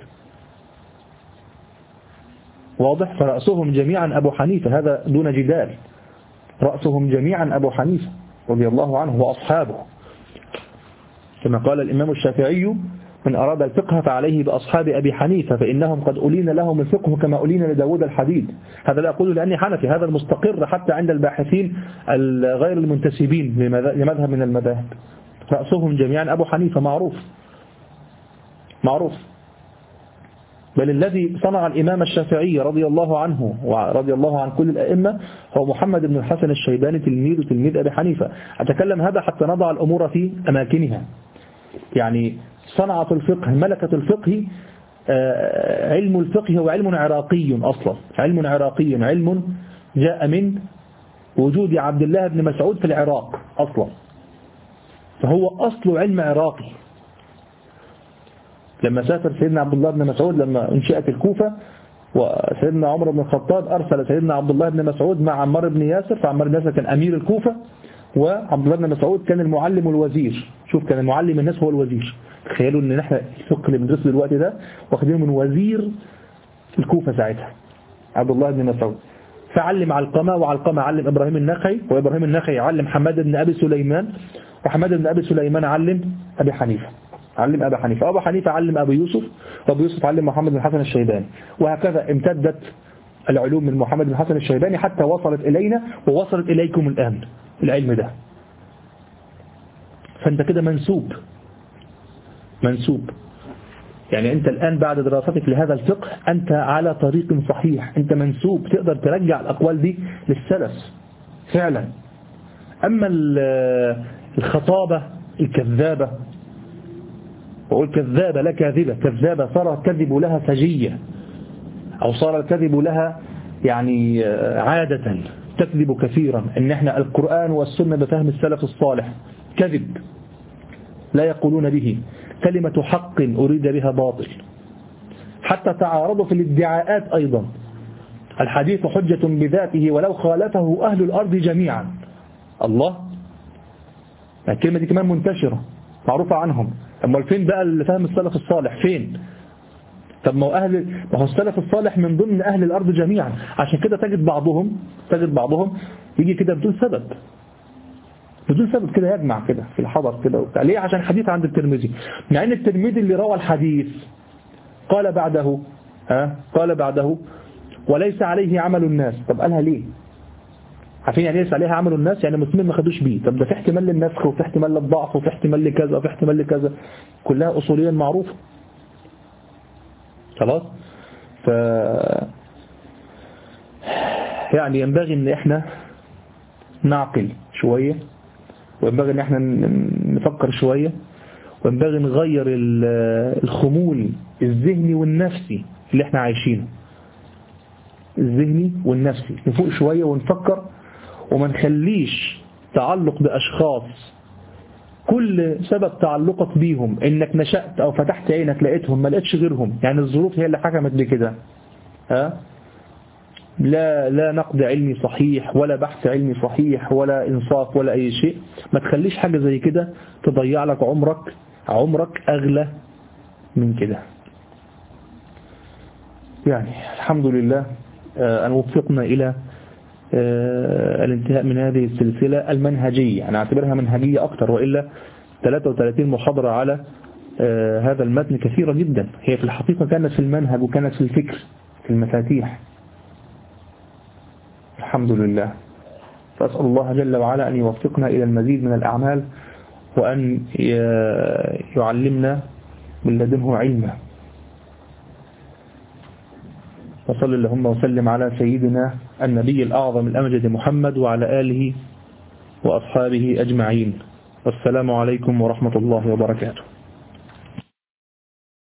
واضح. فرأسهم جميعا أبو حنيفة، هذا دون جدال، رأسهم جميعا أبو حنيفة رضي الله عنه وأصحابه. كما قال الإمام الشافعي: من أراد الفقه فعليه بأصحاب أبي حنيفة فإنهم قد أولين لهم الفقه كما أولين لداود الحديد. هذا لا أقول لأني حنفي، هذا المستقر حتى عند الباحثين غير المنتسبين لمذهب من المذاهب. رأسهم جميعا أبو حنيفة، معروف معروف. بل الذي صنع الإمام الشافعي رضي الله عنه ورضي الله عن كل الأئمة هو محمد بن الحسن الشيباني تلميذ تلميذ أبي حنيفة. أتكلم هذا حتى نضع الأمور في أماكنها. يعني صنعة الفقه ملكة الفقه، علم الفقه هو علم عراقي أصلا، علم عراقي، علم جاء من وجود عبد الله بن مسعود في العراق أصلا، فهو أصل علم عراقي. لما سافر سيدنا عبد الله بن مسعود لما انشأت الكوفة، وسيدنا عمر بن الخطاب أرسل سيدنا عبد الله بن مسعود مع عمار بن ياسر، فعمار بن ياسر كان أمير الكوفة وعبد الله بن مسعود كان المعلم والوزير. شوف، كان المعلم الناس هو الوزير. تخيلوا ان نحن الفقه اللي بندرسه دلوقتي ده واخدينه من وزير الكوفة ساعتها عبد الله بن مسعود. فعلم علقمة، وعلقمة علم إبراهيم النخعي، وإبراهيم النخعي علم حماد بن أبي سليمان، وحماد بن أبي سليمان علم أبي حنيفة، علم أبي حنيفة، أبو حنيفة علم أبو يوسف، وأبو يوسف علم محمد بن الحسن الشيباني، وهكذا امتدت العلوم من محمد بن الحسن الشيباني حتى وصلت إلينا ووصلت إليكم الآن العلم ده. فأنت كده منسوب منسوب يعني أنت الآن بعد دراستك لهذا الفقه أنت على طريق صحيح، أنت منسوب، تقدر ترجع الأقوال دي للسلف فعلا. أما الخطابة الكذابة، وقول كذابة لا كاذبة، كذابة صار الكذب لها سجية، أو صار الكذب لها يعني عادة تكذب كثيرا. إن احنا القرآن والسنة بفهم السلف الصالح كذب لا يقولون به، كلمة حق أريد بها باطل. حتى تعارضوا في الادعاءات أيضا، الحديث حجة بذاته ولو خالفه أهل الأرض جميعا. الله، الكلمة دي كمان منتشرة معروفة عنهم. أما فين بقى اللي فهم السلف الصالح؟ فين؟ طب ما هو أهل ما هو السلف الصالح من ضمن أهل الأرض جميعا. عشان كده تجد بعضهم تجد بعضهم يجي كده بدون سبب بدون سبب كده يجمع كده في الحضر كده وبتاع. ليه؟ عشان حديث عند الترمذي، مع ان الترمذي اللي روى الحديث قال بعده ها قال بعده وليس عليه عمل الناس. طب قالها ليه؟ عارفين يعني ليس عليها عمل الناس؟ يعني المسلمين ما خدوش بيه. طب ده في احتمال للنسخ، وفي احتمال للضعف، وفي احتمال لكذا، وفي احتمال لكذا، كلها اصوليا معروفه. خلاص. ف يعني ينبغي ان احنا نعقل شويه، وينبغي ان احنا نفكر شوية، وينبغي نغير الخمول الذهني والنفسي اللي احنا عايشينه، الذهني والنفسي. نفوق شوية ونفكر، وما نخليش تعلق بأشخاص كل سبب تعلقك بيهم انك نشأت او فتحت عينك لقيتهم ما لقيتش غيرهم، يعني الظروف هي اللي حكمت بكده. ها لا لا نقد علمي صحيح، ولا بحث علمي صحيح، ولا إنصاف، ولا أي شيء. ما تخليش حاجة زي كده تضيع لك عمرك عمرك أغلى من كده. يعني الحمد لله أن وفقنا إلى الانتهاء من هذه السلسلة المنهجية. أنا أعتبرها منهجية أكتر، وإلا ثلاثة وثلاثين محاضرة على هذا المتن كثيرة جدا. هي في الحقيقة كانت في المنهج، وكانت في الفكر، في المفاتيح. الحمد لله. فأسأل الله جل وعلا أن يوفقنا إلى المزيد من الأعمال، وأن يعلمنا من لدنه علما. وصل اللهم وسلم على سيدنا النبي الأعظم الأمجد محمد وعلى آله وأصحابه أجمعين. والسلام عليكم ورحمة الله وبركاته.